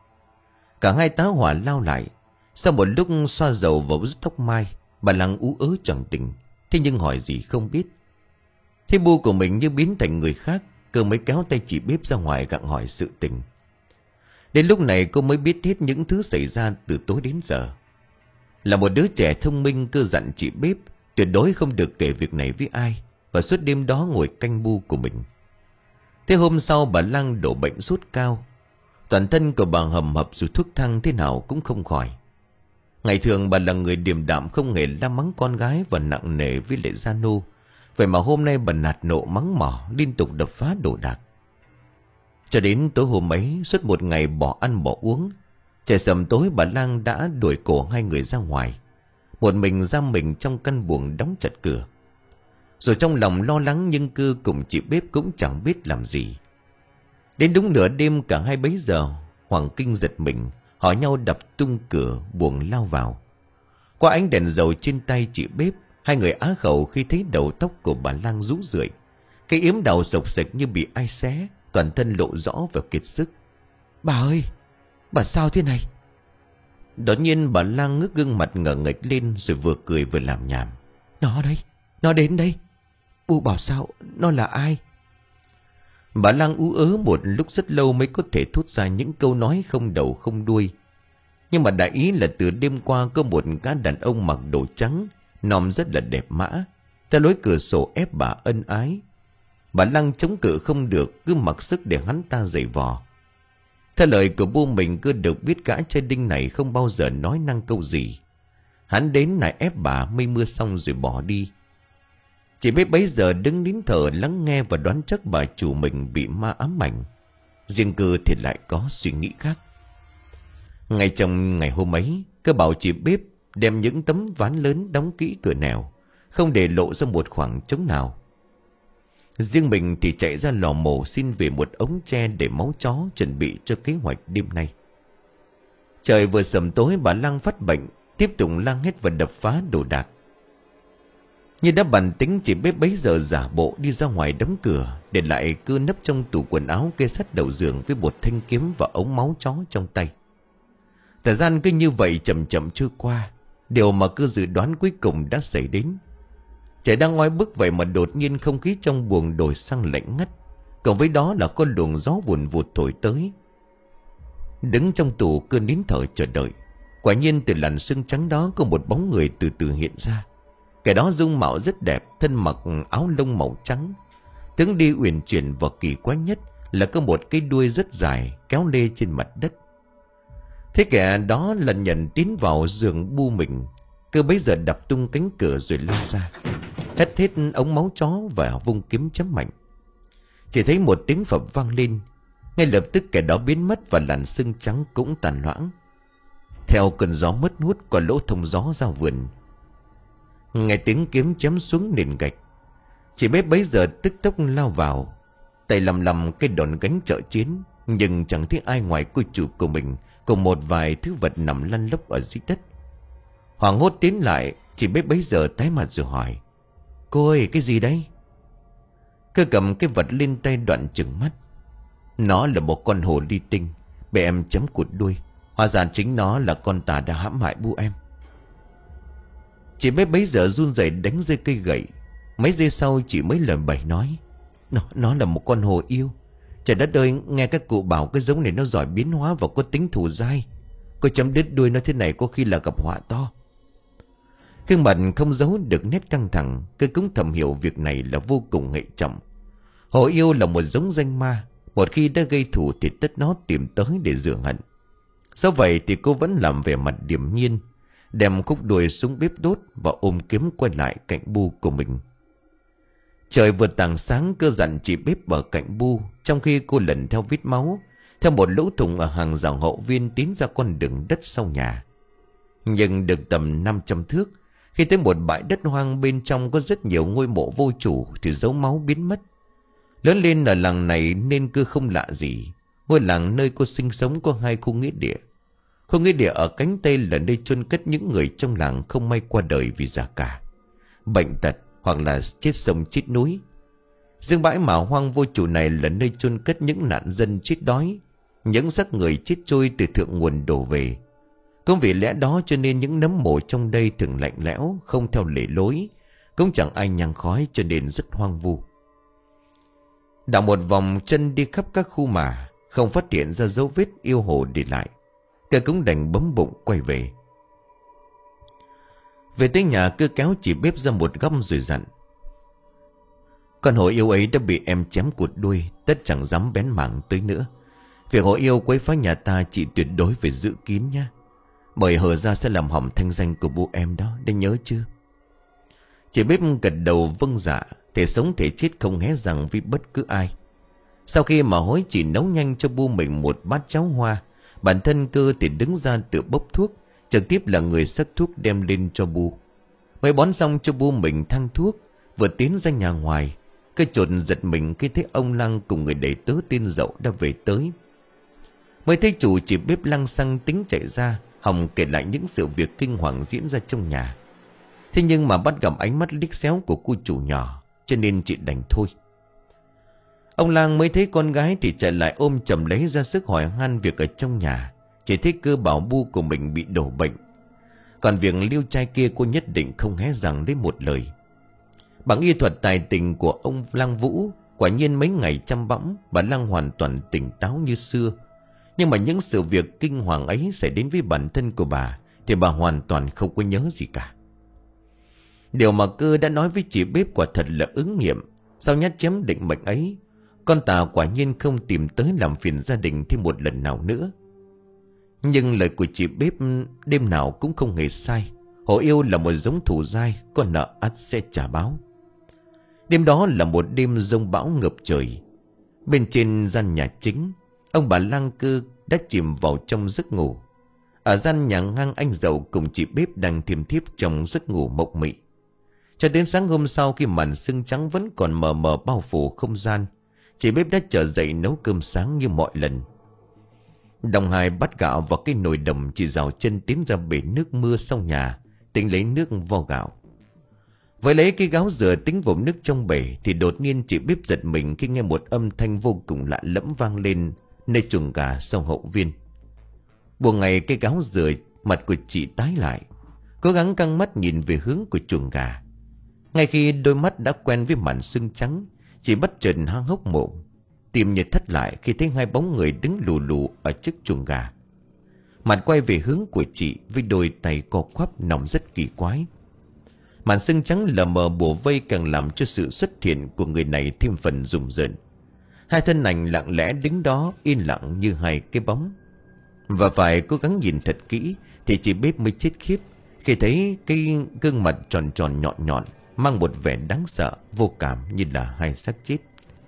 Cả hai tá hỏa lao lại. Sau một lúc xoa dầu vào rút tóc mai, bà Lang ú ớ choàng tỉnh, thế nhưng hỏi gì không biết. Thế Bu của mình như biến thành người khác. Cơ mới kéo tay chị bếp ra ngoài gặng hỏi sự tình. Đến lúc này cô mới biết hết những thứ xảy ra từ tối đến giờ. Là một đứa trẻ thông minh, Cơ dặn chị bếp tuyệt đối không được kể việc này với ai, và suốt đêm đó ngồi canh Bu của mình. Thế hôm sau bà Lang đổ bệnh sốt cao. Toàn thân của bà hầm hập dù thuốc thang thế nào cũng không khỏi. Ngày thường bà là người điềm đạm, không hề la mắng con gái và nặng nề với lại gia nô. Vậy mà hôm nay bà nạt nộ mắng mỏ, liên tục đập phá đồ đạc. Cho đến tối hôm ấy, suốt một ngày bỏ ăn bỏ uống, trời sầm tối bà Lang đã đuổi cổ hai người ra ngoài, một mình giam mình trong căn buồng đóng chặt cửa. Rồi trong lòng lo lắng, nhưng Cơ cùng chị bếp cũng chẳng biết làm gì. Đến đúng nửa đêm, cả hai bấy giờ hoảng kinh giật mình, hỏi nhau đập tung cửa buồng lao vào. Qua ánh đèn dầu trên tay chị bếp, hai người á khẩu khi thấy đầu tóc của bà Lang rũ rượi, cái yếm đầu sộc sạch như bị ai xé, toàn thân lộ rõ và kiệt sức. Bà ơi, bà sao thế này? Đột nhiên bà Lang ngước gương mặt ngờ nghệch lên, rồi vừa cười vừa làm nhảm. Nó đây, nó đến đây. Bu bảo sao, nó là ai? Bà Lang ú ớ một lúc rất lâu mới có thể thốt ra những câu nói không đầu không đuôi. Nhưng mà đại ý là từ đêm qua có một gã đàn ông mặc đồ trắng, nòm rất là đẹp mã, theo lối cửa sổ ép bà ân ái. Bà Lang chống cự không được, cứ mặc sức để hắn ta giày vò. Theo lời của Bu mình, Cơ được biết gã trai đinh này không bao giờ nói năng câu gì. Hắn đến nài ép bà mây mưa xong rồi bỏ đi. Chị bếp bấy giờ đứng nín thở lắng nghe và đoán chắc bà chủ mình bị ma ám ảnh. Riêng Cơ thì lại có suy nghĩ khác. Ngay trong ngày hôm ấy, Cơ bảo chị bếp đem những tấm ván lớn đóng kỹ cửa nẻo, không để lộ ra một khoảng trống nào. Riêng mình thì chạy ra lò mổ xin về một ống tre để máu chó, chuẩn bị cho kế hoạch đêm nay. Trời vừa sầm tối, bà Lang phát bệnh, tiếp tục la hét và đập phá đồ đạc. Như đã bản tính, chị bếp bấy giờ giả bộ đi ra ngoài đóng cửa, để lại Cơ nấp trong tủ quần áo kê sát đầu giường với một thanh kiếm và ống máu chó trong tay. Thời gian cứ như vậy chậm chậm trôi qua. Điều mà Cơ dự đoán cuối cùng đã xảy đến. Trời đang oi bức vậy mà đột nhiên không khí trong buồng đổi sang lạnh ngắt, cộng với đó là con luồng gió vùn vụt thổi tới. Đứng trong tủ, Cơ nín thở chờ đợi. Quả nhiên từ làn sương trắng đó có một bóng người từ từ hiện ra. Kẻ đó dung mạo rất đẹp, thân mặc áo lông màu trắng. Tướng đi uyển chuyển và kỳ quái nhất là có một cái đuôi rất dài kéo lê trên mặt đất. Thế kẻ đó lần nhận tiến vào giường Bu mình. Cơ bấy giờ đập tung cánh cửa rồi lao ra, hất hết ống máu chó và vung kiếm chém mạnh. Chỉ thấy một tiếng phập vang lên. Ngay lập tức kẻ đó biến mất và làn sương trắng cũng tàn loãng. Theo cơn gió mất hút qua lỗ thông gió ra vườn, nghe tiếng kiếm chém xuống nền gạch. Chị bếp bấy giờ tức tốc lao vào, tay lầm lầm cái đòn gánh trợ chiến, nhưng chẳng thấy ai ngoài cô chủ của mình cùng một vài thứ vật nằm lăn lóc ở dưới đất. Hoảng hốt tiến lại, chị bếp bấy giờ tái mặt rồi hỏi: Cô ơi, cái gì đấy? Cơ cầm cái vật lên tay đoạn trừng mắt. Nó là một con hồ ly tinh, bị em chấm cụt đuôi. Hóa ra chính nó là con tà đã hãm hại Bu em. Chị bếp bấy giờ run rẩy đánh rơi cây gậy. Mấy giây sau chị mới lời bày nói: Nó, nó là một con hồ yêu. Trời đất ơi, nghe các cụ bảo cái giống này nó giỏi biến hóa và có tính thù dai. Cô chấm đứt đuôi nó thế này có khi là gặp họa to. Gương mặt không giấu được nét căng thẳng. Cứ cũng thầm hiểu việc này là vô cùng hệ trọng. Hổ yêu là một giống danh ma. Một khi đã gây thù thì tất nó tìm tới để rửa hận. Sau vậy thì cô vẫn làm vẻ mặt điềm nhiên, đem khúc đuôi xuống bếp đốt và ôm kiếm quay lại cạnh bu của mình. Trời vừa tảng sáng, Cơ dặn chị bếp ở cạnh bu, trong khi cô lần theo vết máu theo một lỗ thủng ở hàng rào hậu viên tiến ra con đường đất sau nhà. Nhưng được tầm năm trăm thước, khi tới một bãi đất hoang bên trong có rất nhiều ngôi mộ vô chủ thì dấu máu biến mất. Lớn lên ở làng này nên Cơ không lạ gì. Ngôi làng nơi cô sinh sống có hai khu nghĩa địa. Khu nghĩa địa ở cánh Tây là nơi chôn cất những người trong làng không may qua đời vì già cả, bệnh tật hoặc là chết sông chết núi. Riêng bãi mả hoang vô chủ này là nơi chôn cất những nạn dân chết đói, những xác người chết trôi từ thượng nguồn đổ về. Cũng vì lẽ đó cho nên những nấm mộ trong đây thường lạnh lẽo, không theo lề lối, cũng chẳng ai nhang khói, cho nên rất hoang vu. Đảo một vòng chân đi khắp các khu mả, không phát hiện ra dấu vết yêu hồ để lại. Cơ cũng đành bấm bụng quay về. Về tới nhà, Cơ kéo chị bếp ra một góc rồi dặn: con hổ yêu ấy đã bị em chém cụt đuôi, tất chẳng dám bén mảng tới nữa. Việc hổ yêu quấy phá nhà ta chị tuyệt đối phải giữ kín nhé, bởi hở ra sẽ làm hỏng thanh danh của bố em đó, để nhớ chưa? Chị bếp gật đầu vâng dạ, thể sống thể chết không hé rằng với bất cứ ai. Sau khi mà hối chị nấu nhanh cho bu mình một bát cháo hoa, bản thân Cơ thì đứng ra tự bốc thuốc, trực tiếp là người xách thuốc đem lên cho bu. Mới bón xong cho bu mình thang thuốc, vừa tiến ra nhà ngoài, Cơ chột giật mình khi thấy ông Lăng cùng người đầy tớ tên Dậu đã về tới. Mới thấy chủ chị bếp lăng xăng tính chạy ra, hòng kể lại những sự việc kinh hoàng diễn ra trong nhà. Thế nhưng mà bắt gặp ánh mắt liếc xéo của cô chủ nhỏ, cho nên chị đành thôi. Ông Lang mới thấy con gái thì chạy lại ôm chầm lấy ra sức hỏi han việc ở trong nhà. Chỉ thấy Cơ bảo bu của mình bị đổ bệnh, còn việc liêu trai kia cô nhất định không hé rằng lấy một lời. Bằng y thuật tài tình của ông Lang Vũ, quả nhiên mấy ngày chăm bẵm, bà Lang hoàn toàn tỉnh táo như xưa. Nhưng mà những sự việc kinh hoàng ấy xảy đến với bản thân của bà thì bà hoàn toàn không có nhớ gì cả. Điều mà Cơ đã nói với chị bếp quả thật là ứng nghiệm. Sau nhát chém định mệnh ấy, con Tà quả nhiên không tìm tới làm phiền gia đình thêm một lần nào nữa. Nhưng lời của chị bếp đêm nào cũng không hề sai. Hổ yêu là một giống thù dai, con nợ ắt sẽ trả báo. Đêm đó là một đêm giông bão ngập trời. Bên trên gian nhà chính, ông bà Lang Cơ đã chìm vào trong giấc ngủ. Ở gian nhà ngang, anh Dậu cùng chị bếp đang thiêm thiếp trong giấc ngủ mộng mị. Cho đến sáng hôm sau, khi màn sương trắng vẫn còn mờ mờ bao phủ không gian, chị bếp đã trở dậy nấu cơm sáng như mọi lần. Đồng Hải bắt gạo vào cái nồi đồng, chị rào chân tiến ra bể nước mưa sau nhà, tính lấy nước vo gạo. Với lấy cái gáo rửa tính vòm nước trong bể, thì đột nhiên chị bếp giật mình khi nghe một âm thanh vô cùng lạ lẫm vang lên nơi chuồng gà sau hậu viên. Buồng ngày cái gáo rửa, mặt của chị tái lại, cố gắng căng mắt nhìn về hướng của chuồng gà. Ngay khi đôi mắt đã quen với màn sương trắng, chị bất chợt há hốc mồm, tim như thắt lại khi thấy hai bóng người đứng lù lù ở trước chuồng gà. Mặt quay về hướng của chị với đôi tay co quắp nòng rất kỳ quái. Màn sương trắng lờ mờ bủa vây càng làm cho sự xuất hiện của người này thêm phần rùng rợn. Hai thân ảnh lặng lẽ đứng đó yên lặng như hai cái bóng. Và phải cố gắng nhìn thật kỹ thì chị bếp mới chết khiếp khi thấy cái gương mặt tròn tròn nhọn nhọn, mang một vẻ đáng sợ vô cảm như là hai xác chết.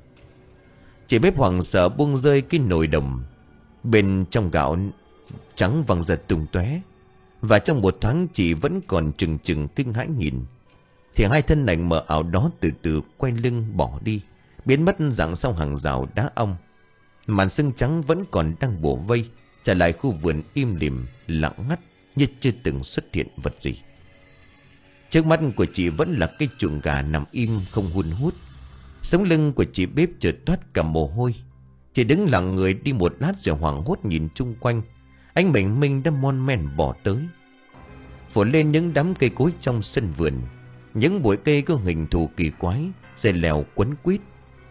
Chị bếp hoảng sợ buông rơi cái nồi đồng. Bên trong gạo trắng văng ra tung tóe. Và trong một thoáng chị vẫn còn chừng chừng kinh hãi nhìn, thì hai thân ảnh mờ ảo đó từ từ quay lưng bỏ đi, biến mất dạng sau hàng rào đá ong. Màn sương trắng vẫn còn đang bủa vây, trở lại khu vườn im lìm lặng ngắt như chưa từng xuất hiện vật gì. Trước mắt của chị vẫn là cái chuồng gà nằm im không hun hút. Sống lưng của chị bếp chợt toát cả mồ hôi. Chị đứng lặng người đi một lát rồi hoảng hốt nhìn chung quanh. Anh bình minh đã mon men bỏ tới, phủ lên những đám cây cối trong sân vườn. Những bụi cây có hình thù kỳ quái, dây leo quấn quýt.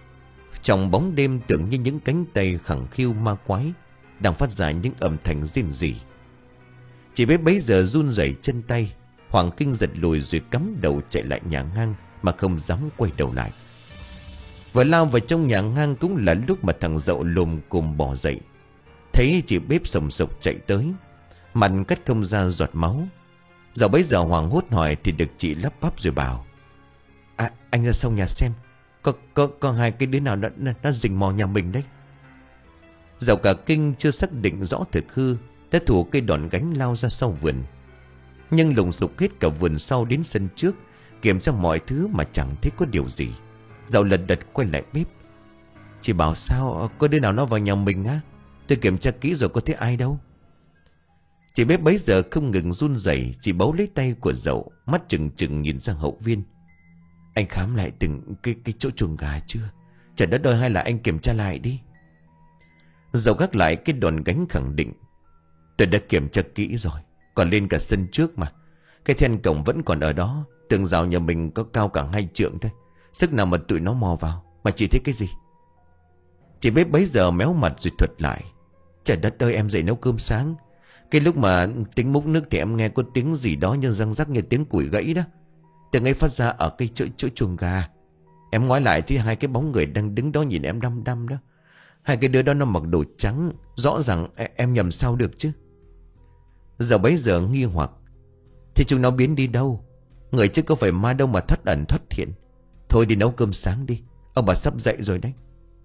Trong bóng đêm tưởng như những cánh tay khẳng khiu ma quái đang phát ra những âm thanh rên rỉ. Chị bếp bấy giờ run rẩy chân tay, Hoàng kinh giật lùi rồi cắm đầu chạy lại nhà ngang mà không dám quay đầu lại. Vừa lao vào trong nhà ngang cũng là lúc mà thằng Dậu lùm cùm bò dậy. Thấy chị bếp sồng sộc chạy tới, mặt cắt không ra giọt máu. Dậu bấy giờ hoảng hốt hỏi thì được chị lắp bắp rồi bảo: À, anh ra sau nhà xem, Có, có, có hai cái đứa nào nó, nó, nó rình mò nhà mình đấy. Dậu cả kinh chưa xác định rõ thực hư, đã thủ cây đòn gánh lao ra sau vườn. Nhưng lùng sục hết cả vườn sau đến sân trước, kiểm tra mọi thứ mà chẳng thấy có điều gì. Dậu lật đật quay lại bếp: Chị bảo sao, có đứa nào nó vào nhà mình á? Tôi kiểm tra kỹ rồi có thấy ai đâu. Chị bếp bấy giờ không ngừng run rẩy, chị bấu lấy tay của Dậu, mắt trừng trừng nhìn sang hậu viên: Anh khám lại từng cái, cái chỗ chuồng gà chưa? Trời đất ơi, hay là anh kiểm tra lại đi. Dậu gác lại cái đòn gánh khẳng định: Tôi đã kiểm tra kỹ rồi, còn lên cả sân trước mà. Cái then cổng vẫn còn ở đó. Tường rào nhà mình có cao cả hai trượng thôi, sức nào mà tụi nó mò vào. Mà chị thấy cái gì? Chị bếp bấy giờ méo mặt rồi thuật lại: Trời đất ơi, em dậy nấu cơm sáng. Cái lúc mà tính múc nước thì em nghe có tiếng gì đó như răng rắc, như tiếng củi gãy đó. Tiếng ấy phát ra ở cái chỗ, chỗ chuồng gà. Em ngoái lại thì hai cái bóng người đang đứng đó nhìn em đăm đăm đó. Hai cái đứa đó nó mặc đồ trắng, rõ ràng em nhầm sao được chứ. Giờ bấy giờ nghi hoặc: Thì chúng nó biến đi đâu? Người chứ có phải ma đâu mà thất ẩn thất hiện. Thôi đi nấu cơm sáng đi, ông bà sắp dậy rồi đấy.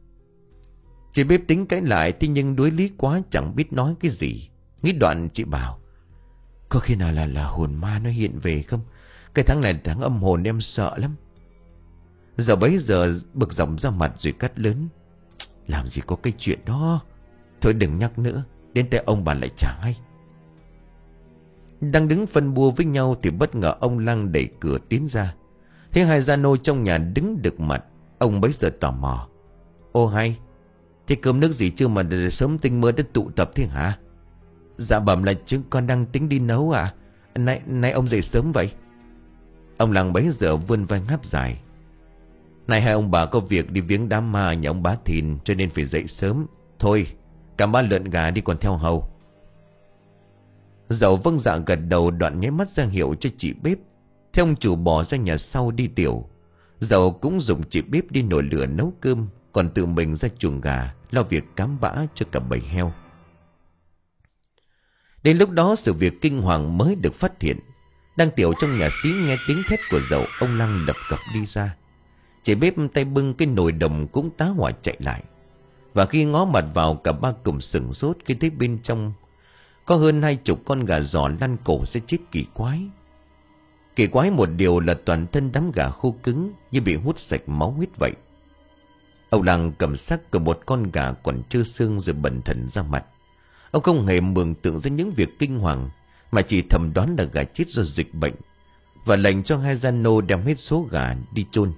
Chị bếp tính cãi lại, thế nhưng đuối lý quá chẳng biết nói cái gì. Nghĩ đoạn chị bảo: Có khi nào là là hồn ma nó hiện về không? Cái tháng này tháng âm hồn em sợ lắm. Giờ bấy giờ bực dọc ra mặt rồi cắt lớn: Làm gì có cái chuyện đó. Thôi đừng nhắc nữa, đến tay ông bà lại chả hay. Đang đứng phân bua với nhau thì bất ngờ ông Lăng đẩy cửa tiến ra. Thấy hai gia nô trong nhà đứng đực mặt, ông bấy giờ tò mò: Ô hay, thế cơm nước gì chưa mà sớm tinh mơ đã tụ tập thế hả? Dạ bẩm là chúng con đang tính đi nấu à. Nay, nay ông dậy sớm vậy? Ông Lăng bấy giờ vươn vai ngáp dài: Này hai ông bà có việc đi viếng đám ma nhà ông Bá Thìn, cho nên phải dậy sớm. Thôi cả ba lợn gà đi còn theo hầu. Dậu vâng dạ gật đầu, đoạn nháy mắt ra hiệu cho chị bếp. Theo ông chủ bỏ ra nhà sau đi tiểu. Dậu cũng dùng chị bếp đi nồi lửa nấu cơm, còn tự mình ra chuồng gà lo việc cám bã cho cả bầy heo. Đến lúc đó sự việc kinh hoàng mới được phát hiện. Đang tiểu trong nhà xí nghe tiếng thét của Dậu, ông Lăng lập cập đi ra. Chị bếp tay bưng cái nồi đồng cũng tá hỏa chạy lại. Và khi ngó mặt vào, cả ba cùng sửng sốt khi thấy bên trong có hơn hai chục con gà giò lăn cổ sẽ chết kỳ quái. Kỳ quái một điều là toàn thân đám gà khô cứng, như bị hút sạch máu huyết vậy. Ông Lăng cầm xác của một con gà còn trơ xương rồi bần thần ra mặt. Ông không hề mường tượng ra những việc kinh hoàng, mà chỉ thầm đoán là gà chết do dịch bệnh, và lệnh cho hai gia nô đem hết số gà đi chôn.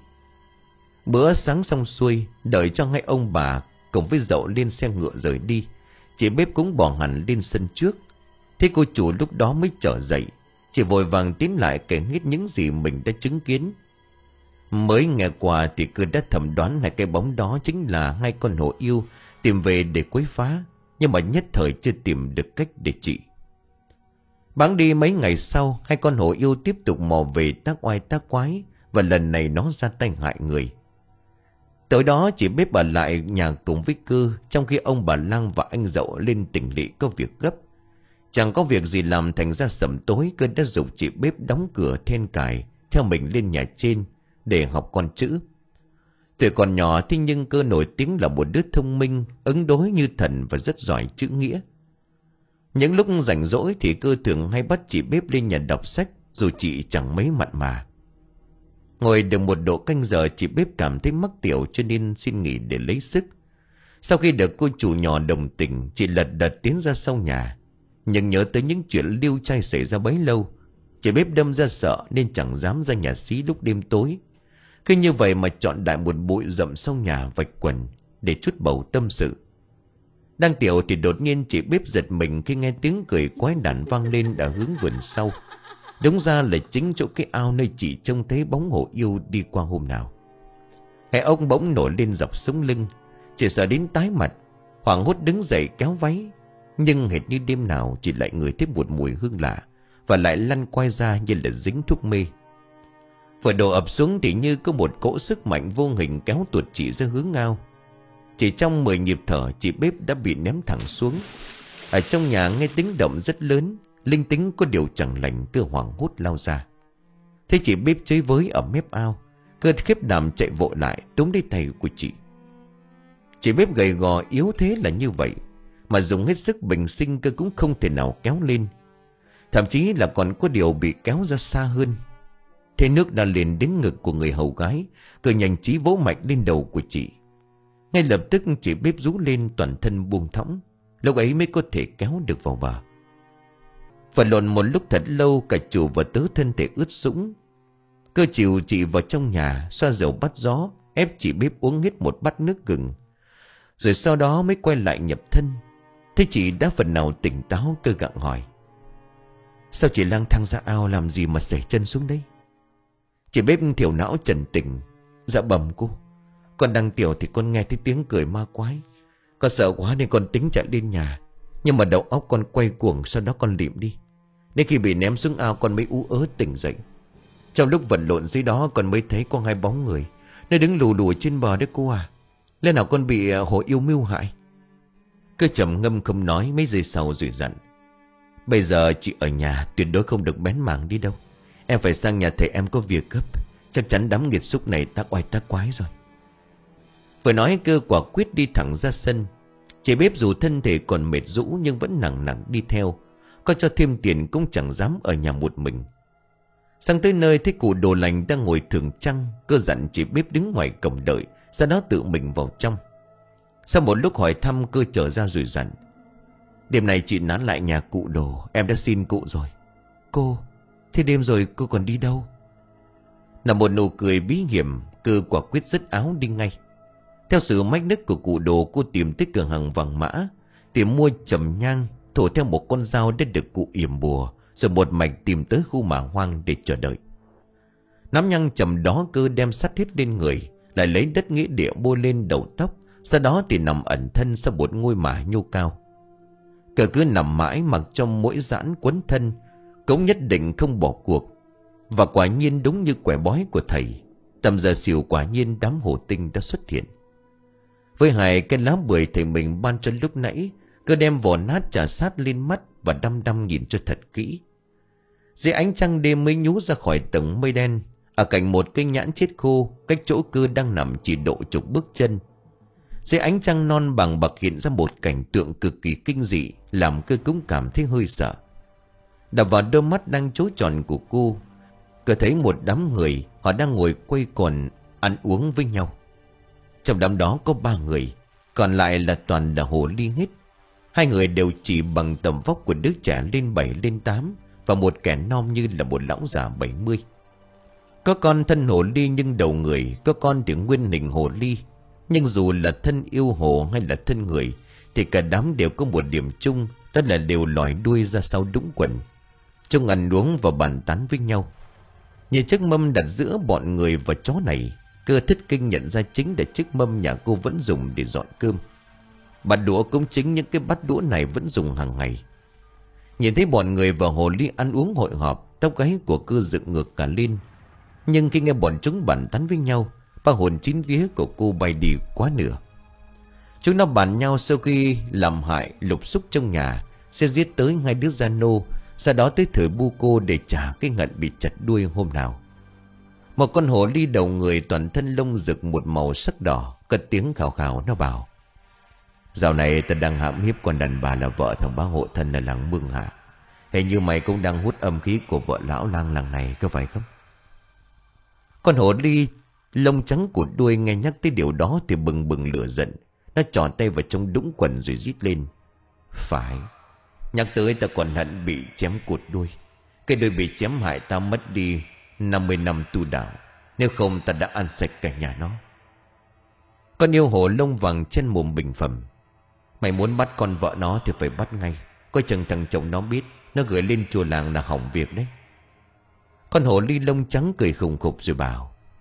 Bữa sáng xong xuôi, đợi cho hai ông bà cùng với Dậu lên xe ngựa rời đi, chị bếp cũng bỏ hẳn lên sân trước. Thế cô chủ lúc đó mới trở dậy, chị vội vàng tiến lại kể hết những gì mình đã chứng kiến. Mới nghe qua thì cứ đã thầm đoán hai cái bóng đó chính là hai con hổ yêu tìm về để quấy phá, nhưng mà nhất thời chưa tìm được cách để trị. Bẵng đi mấy ngày sau, hai con hổ yêu tiếp tục mò về tác oai tác quái, và lần này nó ra tay hại người. Tối đó chị bếp ở lại nhà cùng với Cơ, trong khi ông bà Lăng và anh Dậu lên tỉnh lỵ có việc gấp. Chẳng có việc gì làm, thành ra sẩm tối Cơ đã giục chị bếp đóng cửa then cài, theo mình lên nhà trên để học con chữ. Tuổi còn nhỏ thế nhưng Cơ nổi tiếng là một đứa thông minh, ứng đối như thần và rất giỏi chữ nghĩa. Những lúc rảnh rỗi thì Cơ thường hay bắt chị bếp lên nhà đọc sách, dù chị chẳng mấy mặn mà. Ngồi được một độ canh giờ, chị bếp cảm thấy mắc tiểu cho nên xin nghỉ để lấy sức. Sau khi được cô chủ nhỏ đồng tình, chị lật đật tiến ra sau nhà. Nhưng nhớ tới những chuyện liêu trai xảy ra bấy lâu, chị bếp đâm ra sợ nên chẳng dám ra nhà xí lúc đêm tối. Cứ như vậy mà chọn đại một bụi rậm sau nhà vạch quần để chút bầu tâm sự. Đang tiểu thì đột nhiên chị bếp giật mình khi nghe tiếng cười quái đản vang lên ở hướng vườn sau. Đúng ra là chính chỗ cái ao nơi chị trông thấy bóng hổ yêu đi qua hôm nào. Hai ông bỗng nổi lên dọc sống lưng, chỉ sợ đến tái mặt. Hoảng hốt đứng dậy kéo váy, nhưng hệt như đêm nào chỉ lại ngửi thấy một mùi hương lạ, và lại lăn quay ra như là dính thuốc mê. Vừa đổ ập xuống thì như có một cỗ sức mạnh vô hình kéo tuột chị ra hướng ao. Chỉ trong mười nhịp thở, chị bếp đã bị ném thẳng xuống. Ở trong nhà nghe tiếng động rất lớn, linh tính có điều chẳng lành, cơ hoảng hốt lao ra. Thấy chị bếp chơi với ở mép ao, cơ khiếp đảm chạy vội lại túm lấy tay của chị. Chị bếp gầy gò yếu thế là như vậy, mà dùng hết sức bình sinh cơ cũng không thể nào kéo lên. Thậm chí là còn có điều bị kéo ra xa hơn. Thế nước đã lên đến ngực của người hầu gái, cơ nhanh trí vỗ mạnh lên đầu của chị. Ngay lập tức chị bếp rú lên, toàn thân buông thõng. Lúc ấy mới có thể kéo được vào bờ. Vật lộn một lúc thật lâu, cả chủ và tớ thân thể ướt sũng. Cơ chịu chị vào trong nhà, xoa dầu bắt gió, ép chị bếp uống hết một bát nước gừng. Rồi sau đó mới quay lại nhập thân. Thế chị đã phần nào tỉnh táo, cơ gặng hỏi: sao chị lang thang ra ao làm gì mà sẩy chân xuống đây? Chị bếp thiểu não trần tình: dạ bẩm cô, con đang tiểu thì con nghe thấy tiếng cười ma quái. Con sợ quá nên con tính chạy lên nhà, nhưng mà đầu óc con quay cuồng, sau đó con lịm đi. Đến khi bị ném xuống ao con mới ú ớ tỉnh dậy. Trong lúc vật lộn dưới đó con mới thấy có hai bóng người, nó đứng lù lù trên bờ đấy cô à. Lẽ nào con bị hồ yêu mưu hại? Cứ trầm ngâm không nói, mấy giây sau rồi dặn: bây giờ chị ở nhà tuyệt đối không được bén mảng đi đâu. Em phải sang nhà thầy em có việc gấp. Chắc chắn đám nghiệt xúc này tác oai tác quái rồi. Vừa nói cơ quả quyết đi thẳng ra sân. Chị bếp dù thân thể còn mệt rũ nhưng vẫn nặng nặng đi theo. Có cho thêm tiền cũng chẳng dám ở nhà một mình. Sang tới nơi thấy cụ Đồ Lành đang ngồi thưởng trăng, cơ dặn chị bếp đứng ngoài cổng đợi, sau đó tự mình vào trong. Sau một lúc hỏi thăm, cơ trở ra rồi dặn: đêm nay chị nán lại nhà cụ Đồ, em đã xin cụ rồi. Cô, thế đêm rồi cô còn đi đâu? Là một nụ cười bí hiểm, cơ quả quyết dứt áo đi ngay. Theo sự mách nức của cụ Đồ, cô tìm tới cửa hàng vàng mã, tìm mua trầm nhang, thổ theo một con dao đã được cụ yểm bùa, rồi một mạch tìm tới khu mả hoang để chờ đợi. Nắm nhang trầm đó, cơ đem sắt hết lên người, lại lấy đất nghĩa địa bôi lên đầu tóc, sau đó thì nằm ẩn thân sau một ngôi mả nhô cao. Cơ cứ nằm mãi mặc trong mỗi giãn quấn thân, cũng nhất định không bỏ cuộc. Và quả nhiên đúng như quẻ bói của thầy, tầm giờ xỉu quả nhiên đám hồ tinh đã xuất hiện. Với hai cái lá bưởi thầy mình ban cho lúc nãy, cơ đem vỏ nát trà sát lên mắt và đăm đăm nhìn cho thật kỹ. Dưới ánh trăng đêm mới nhú ra khỏi tầng mây đen, ở cạnh một cây nhãn chết khô, cách chỗ cơ đang nằm chỉ độ chục bước chân. Dưới ánh trăng non bằng bạc hiện ra một cảnh tượng cực kỳ kinh dị, làm cơ cũng cảm thấy hơi sợ. Đập vào đôi mắt đang chối tròn của cô, cơ thấy một đám người, họ đang ngồi quây quần ăn uống với nhau. Trong đám đó có ba người, còn lại là toàn là hồ ly hết. Hai người đều chỉ bằng tầm vóc của đứa trẻ lên bảy lên tám, và một kẻ non như là một lão già bảy mươi. Có con thân hồ ly nhưng đầu người, có con thì nguyên hình hồ ly. Nhưng dù là thân yêu hồ hay là thân người, thì cả đám đều có một điểm chung, đó là đều lòi đuôi ra sau đũng quần, chúng ăn uống và bàn tán với nhau. Nhìn chiếc mâm đặt giữa bọn người và chó này, cơ thất kinh nhận ra chính là chiếc mâm nhà cô vẫn dùng để dọn cơm. Bát đũa cũng chính những cái bát đũa này vẫn dùng hàng ngày. Nhìn thấy bọn người và hồ ly ăn uống hội họp, tóc gáy của cơ dựng ngược cả lên. Nhưng khi nghe bọn chúng bàn tán với nhau, ba hồn chín vía của cô bay đi quá nửa. Chúng nó bàn nhau sau khi làm hại lục xúc trong nhà, sẽ giết tới hai đứa gia nô, sau đó tới thời bu cô để trả cái ngận bị chặt đuôi hôm nào. Một con hồ ly đầu người toàn thân lông rực một màu sắc đỏ, cất tiếng khào khào nó bảo: dạo này ta đang hãm hiếp con đàn bà là vợ thằng bá hộ thân ở làng Mương Hạ. Hình như mày cũng đang hút âm khí của vợ lão lang làng này, có phải không? Con hồ ly lông trắng của đuôi nghe nhắc tới điều đó thì bừng bừng lửa giận. Nó tròn tay vào trong đũng quần rồi rít lên: phải, nhắc tới ta còn hận bị chém cụt đuôi. Cái đuôi bị chém hại ta mất đi năm mươi năm tu đạo, nếu không ta đã ăn sạch cả nhà nó. Con yêu hồ lông vàng trên mồm bình phẩm: mày muốn bắt con vợ nó thì phải bắt ngay, coi chừng thằng chồng nó biết, nó gửi lên chùa làng là hỏng việc đấy. Con hồ ly lông trắng cười khùng khục rồi bảo: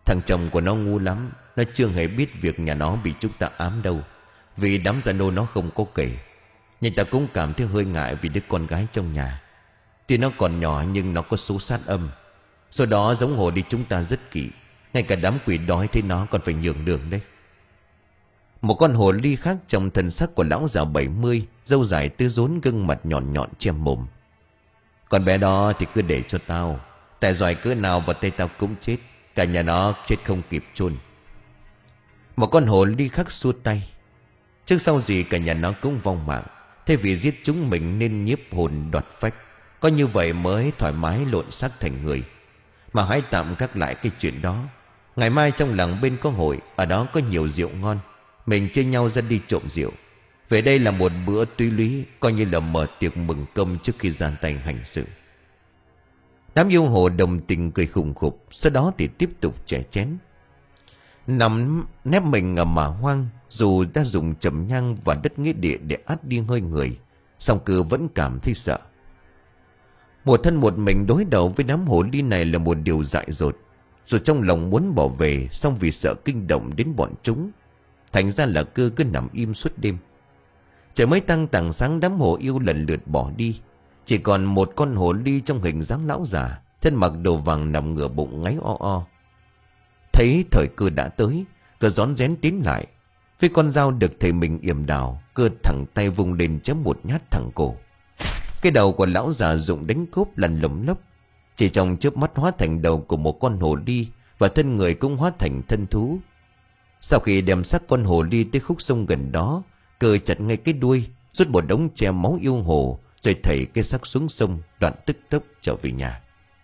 Thằng chồng của nó ngu lắm. Nó chưa hề biết việc nhà nó bị chúng ta ám đâu. Vì đám gia nô nó không có kể. Nhưng ta cũng cảm thấy hơi ngại vì đứa con gái trong nhà. Tuy nó còn nhỏ nhưng nó có số sát âm. Sau đó giống hồ đi chúng ta rất kỹ. Ngay cả đám quỷ đói thấy nó còn phải nhường đường đấy. Một con hồ ly khác trong thân sắc của lão già bảy mươi, râu dài tứ rốn, gương mặt nhọn nhọn che mồm. Con bé đó thì cứ để cho tao. Tại giỏi cỡ nào vào tay tao cũng chết. Cả nhà nó chết không kịp chôn. Một con hồ ly khác xua tay. Trước sau gì cả nhà nó cũng vong mạng. Thay vì giết chúng mình nên nhiếp hồn đoạt phách. Có như vậy mới thoải mái lộn xác thành người. Mà hãy tạm gác lại cái chuyện đó. Ngày mai trong làng bên có hội. Ở đó có nhiều rượu ngon. Mình chia nhau ra đi trộm rượu. Về đây là một bữa túy lý, coi như là mở tiệc mừng công trước khi ra tay hành sự. Đám yêu hồ đồng tình cười khùng khục. Sau đó thì tiếp tục chè chén. Nằm nép mình ở mả hoang. Dù đã dùng trầm nhang và đất nghĩa địa để át đi hơi người, song cứ vẫn cảm thấy sợ. Một thân một mình đối đầu với đám hồ ly này là một điều dại dột. Rồi trong lòng muốn bỏ về, song vì sợ kinh động đến bọn chúng, thành ra là Cơ cứ nằm im suốt đêm. Trời mới tăng tảng sáng, đám hồ yêu lần lượt bỏ đi. Chỉ còn một con hồ ly trong hình dáng lão già, thân mặc đồ vàng nằm ngửa bụng ngáy o o. Thấy thời Cơ đã tới, Cơ rón rén tiến lại. Với con dao được thầy mình yểm đào, Cơ thẳng tay vung lên chém một nhát thẳng cổ. Cái đầu của lão già rụng đánh cốp lăn lồng lốc. Chỉ trong chớp mắt hóa thành đầu của một con hồ ly, và thân người cũng hóa thành thân thú. Sau khi đem xác con hồ ly tới khúc sông gần đó, Cơ chặt ngay cái đuôi, rút một đống che máu yêu hồ, rồi thảy cái xác xuống sông, đoạn tức tốc trở về nhà.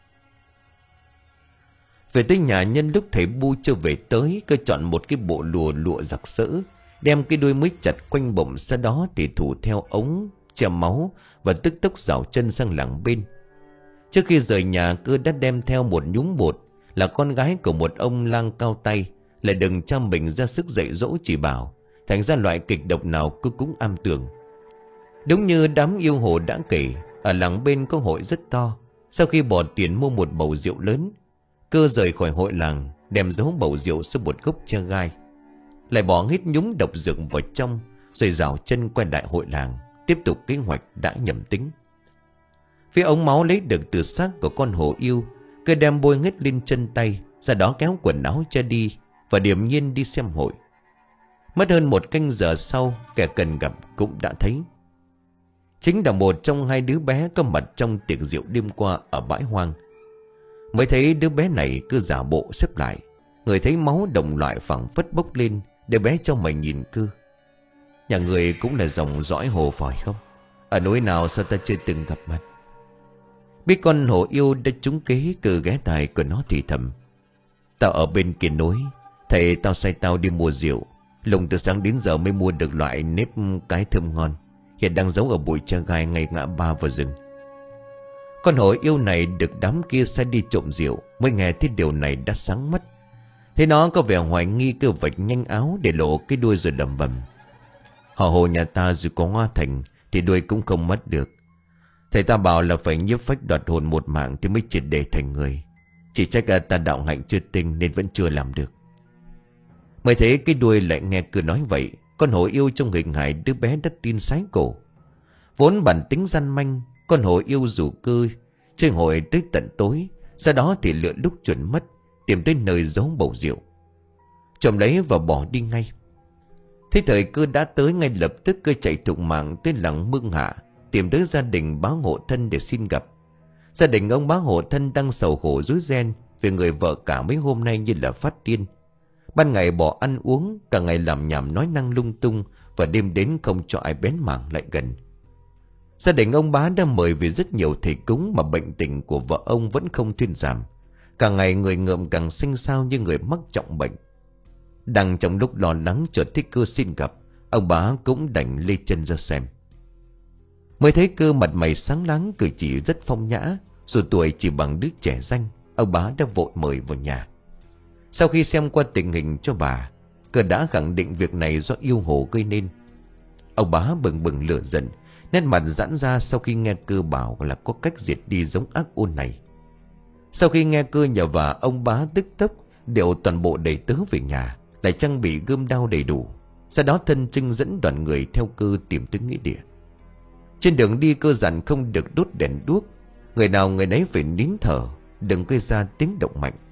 Về tới nhà, nhân lúc thầy Bu chưa về tới, Cơ chọn một cái bộ lùa lụa giặc sỡ, đem cái đuôi mới chặt quanh bụng. Sau đó thì thủ theo ống che máu và tức tốc rảo chân sang làng bên. Trước khi rời nhà, Cơ đã đem theo một nhúm bột, là con gái của một ông lang cao tay, lại đừng cho mình ra sức dạy dỗ chỉ bảo. Thành ra loại kịch độc nào Cơ cũng am tường. Đúng như đám yêu hồ đã kể, ở làng bên có hội rất to. Sau khi bỏ tiền mua một bầu rượu lớn, Cơ rời khỏi hội làng, đem giấu bầu rượu xuống một gốc tre gai, lại bỏ hết nhúm độc dược vào trong, rồi rảo chân quay lại hội làng, tiếp tục kế hoạch đã nhầm tính. Phía ống máu lấy được từ xác của con hổ yêu, Cơ đem bôi hết lên chân tay, sau đó kéo quần áo che đi và điềm nhiên đi xem hội. Mất hơn một canh giờ sau, kẻ cần gặp cũng đã thấy. Chính là một trong hai đứa bé có mặt trong tiệc rượu đêm qua ở bãi hoang. Mới thấy đứa bé này cứ giả bộ xếp lại, người thấy máu đồng loại phẳng phất bốc lên. Đứa bé trong mày nhìn Cơ: nhà người cũng là dòng dõi hồ phải không? Ở núi nào sao ta chưa từng gặp mặt? Biết con hổ yêu đã trúng kế, Cơ ghé tai của nó thì thầm: tao ở bên kia núi, thầy tao sai tao đi mua rượu. Lùng từ sáng đến giờ mới mua được loại nếp cái thơm ngon, hiện đang giấu ở bụi tre gai ngay ngã ba vào rừng. Con hổ yêu này được đám kia sai đi trộm rượu, mới nghe thấy điều này đã sáng mắt. Thế nó có vẻ hoài nghi, Cơ vạch nhanh áo để lộ cái đuôi rồi đầm bầm: họ hồ nhà ta dù có hoa thành thì đuôi cũng không mất được. Thầy ta bảo là phải nhiếp phách đoạt hồn một mạng thì mới triệt để thành người. Chỉ trách ta đạo hạnh chưa tinh nên vẫn chưa làm được. Mới thấy cái đuôi lại nghe Cơ nói vậy, con hổ yêu trong hình hài đứa bé đã tin sái cổ. Vốn bản tính gian manh, con hổ yêu rủ Cơ chơi hội tới tận tối. Sau đó thì lựa lúc chuẩn mất, tìm tới nơi giấu bầu rượu, trộm lấy và bỏ đi ngay. Thế thời Cơ đã tới, ngay lập tức Cơ chạy thục mạng tới làng Mương Hạ, tìm tới gia đình bá hộ thân để xin gặp. Gia đình ông bá hộ thân đang sầu khổ rối ren vì người vợ cả mấy hôm nay như là phát điên. Ban ngày bỏ ăn uống, cả ngày làm nhảm nói năng lung tung, và đêm đến không cho ai bén mảng lại gần. Gia đình ông bá đã mời về rất nhiều thầy cúng, mà bệnh tình của vợ ông vẫn không thuyên giảm. Cả ngày người ngợm càng xanh xao như người mắc trọng bệnh. Đang trong lúc lo lắng, chợt thấy Cơ xin gặp, ông bá cũng đành lê chân ra xem. Mới thấy Cơ mặt mày sáng láng, cử chỉ rất phong nhã, dù tuổi chỉ bằng đứa trẻ danh. Ông bá đã vội mời vào nhà. Sau khi xem qua tình hình cho bà, Cơ đã khẳng định việc này do yêu hồ gây nên. Ông bá bừng bừng lửa giận, nét mặt giãn ra sau khi nghe Cơ bảo là có cách diệt đi giống ác ôn này. Sau khi nghe Cơ nhờ vả, ông bá tức tốc đều toàn bộ đầy tớ về nhà, lại trang bị gươm đao đầy đủ. Sau đó thân Trưng dẫn đoàn người theo Cơ tìm tới nghĩa địa. Trên đường đi Cơ dặn không được đốt đèn đuốc, người nào người nấy phải nín thở, đừng gây ra tiếng động mạnh.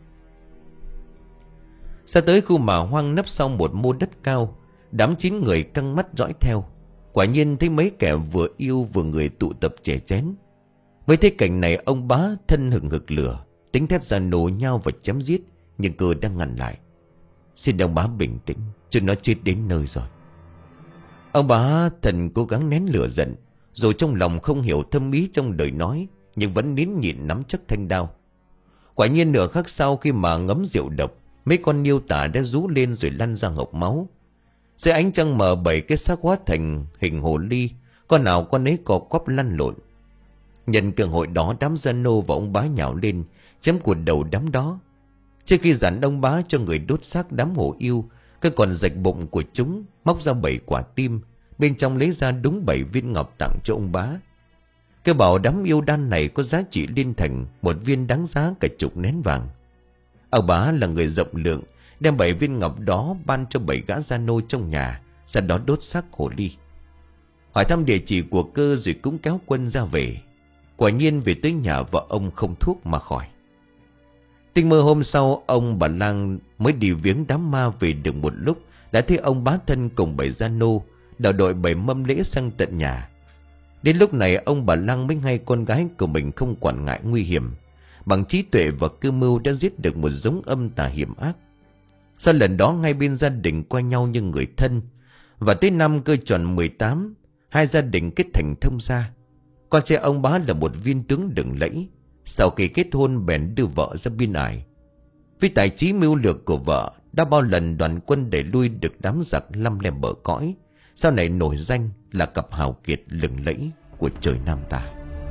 Xa tới khu mả hoang nấp sau một mô đất cao, đám chín người căng mắt dõi theo. Quả nhiên thấy mấy kẻ vừa yêu vừa người tụ tập chè chén. Mới thấy cảnh này, ông bá thân hừng hực lửa, tính thét ra nổ nhau và chém giết, nhưng Cơ đang ngăn lại. Xin ông bá bình tĩnh, cho nó chết đến nơi rồi. Ông bá thần cố gắng nén lửa giận, dù trong lòng không hiểu thâm ý trong lời nói, nhưng vẫn nín nhịn nắm chắc thanh đao. Quả nhiên nửa khắc sau, khi mà ngấm rượu độc, mấy con niêu tả đã rú lên rồi lăn ra hộc máu. Dưới ánh trăng mờ, bảy cái xác hóa thành hình hồ ly, con nào con ấy co quắp lăn lộn. Nhân cơ hội đó, đám gia nô và ông bá nhào lên chém cuột đầu đám đó. Trước khi dặn ông bá cho người đốt xác đám hổ yêu, cái còn rạch bụng của chúng, móc ra bảy quả tim, bên trong lấy ra đúng bảy viên ngọc tặng cho ông bá. Cái bảo đám yêu đan này có giá trị liên thành, một viên đáng giá cả chục nén vàng. Ông bá là người rộng lượng, đem bảy viên ngọc đó ban cho bảy gã gia nô trong nhà, sau đó đốt xác hồ ly. Hỏi thăm địa chỉ của Cơ rồi cũng kéo quân ra về. Quả nhiên về tới nhà vợ ông không thuốc mà khỏi. Tinh mơ hôm sau, ông bà Lang mới đi viếng đám ma về được một lúc, đã thấy ông bá thân cùng bảy gia nô đào đội bảy mâm lễ sang tận nhà. Đến lúc này ông bà Lang mới hay con gái của mình không quản ngại nguy hiểm, bằng trí tuệ và cơ mưu đã giết được một giống âm tà hiểm ác. Sau lần đó, ngay bên gia đình coi nhau như người thân, và tới năm Cơ tròn mười tám, hai gia đình kết thành thông gia. Con trai ông bá là một viên tướng lừng lẫy, sau khi kết hôn bèn đưa vợ ra biên ải. Với tài trí mưu lược của vợ, đã bao lần đoàn quân đẩy lui được đám giặc lăm lem bờ cõi, sau này nổi danh là cặp hào kiệt lừng lẫy của trời Nam ta.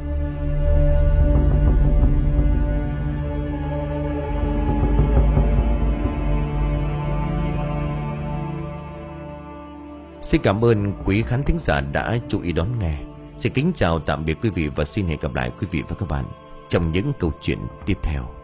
Xin cảm ơn quý khán thính giả đã chú ý đón nghe. Xin kính chào tạm biệt quý vị và xin hẹn gặp lại quý vị và các bạn trong những câu chuyện tiếp theo.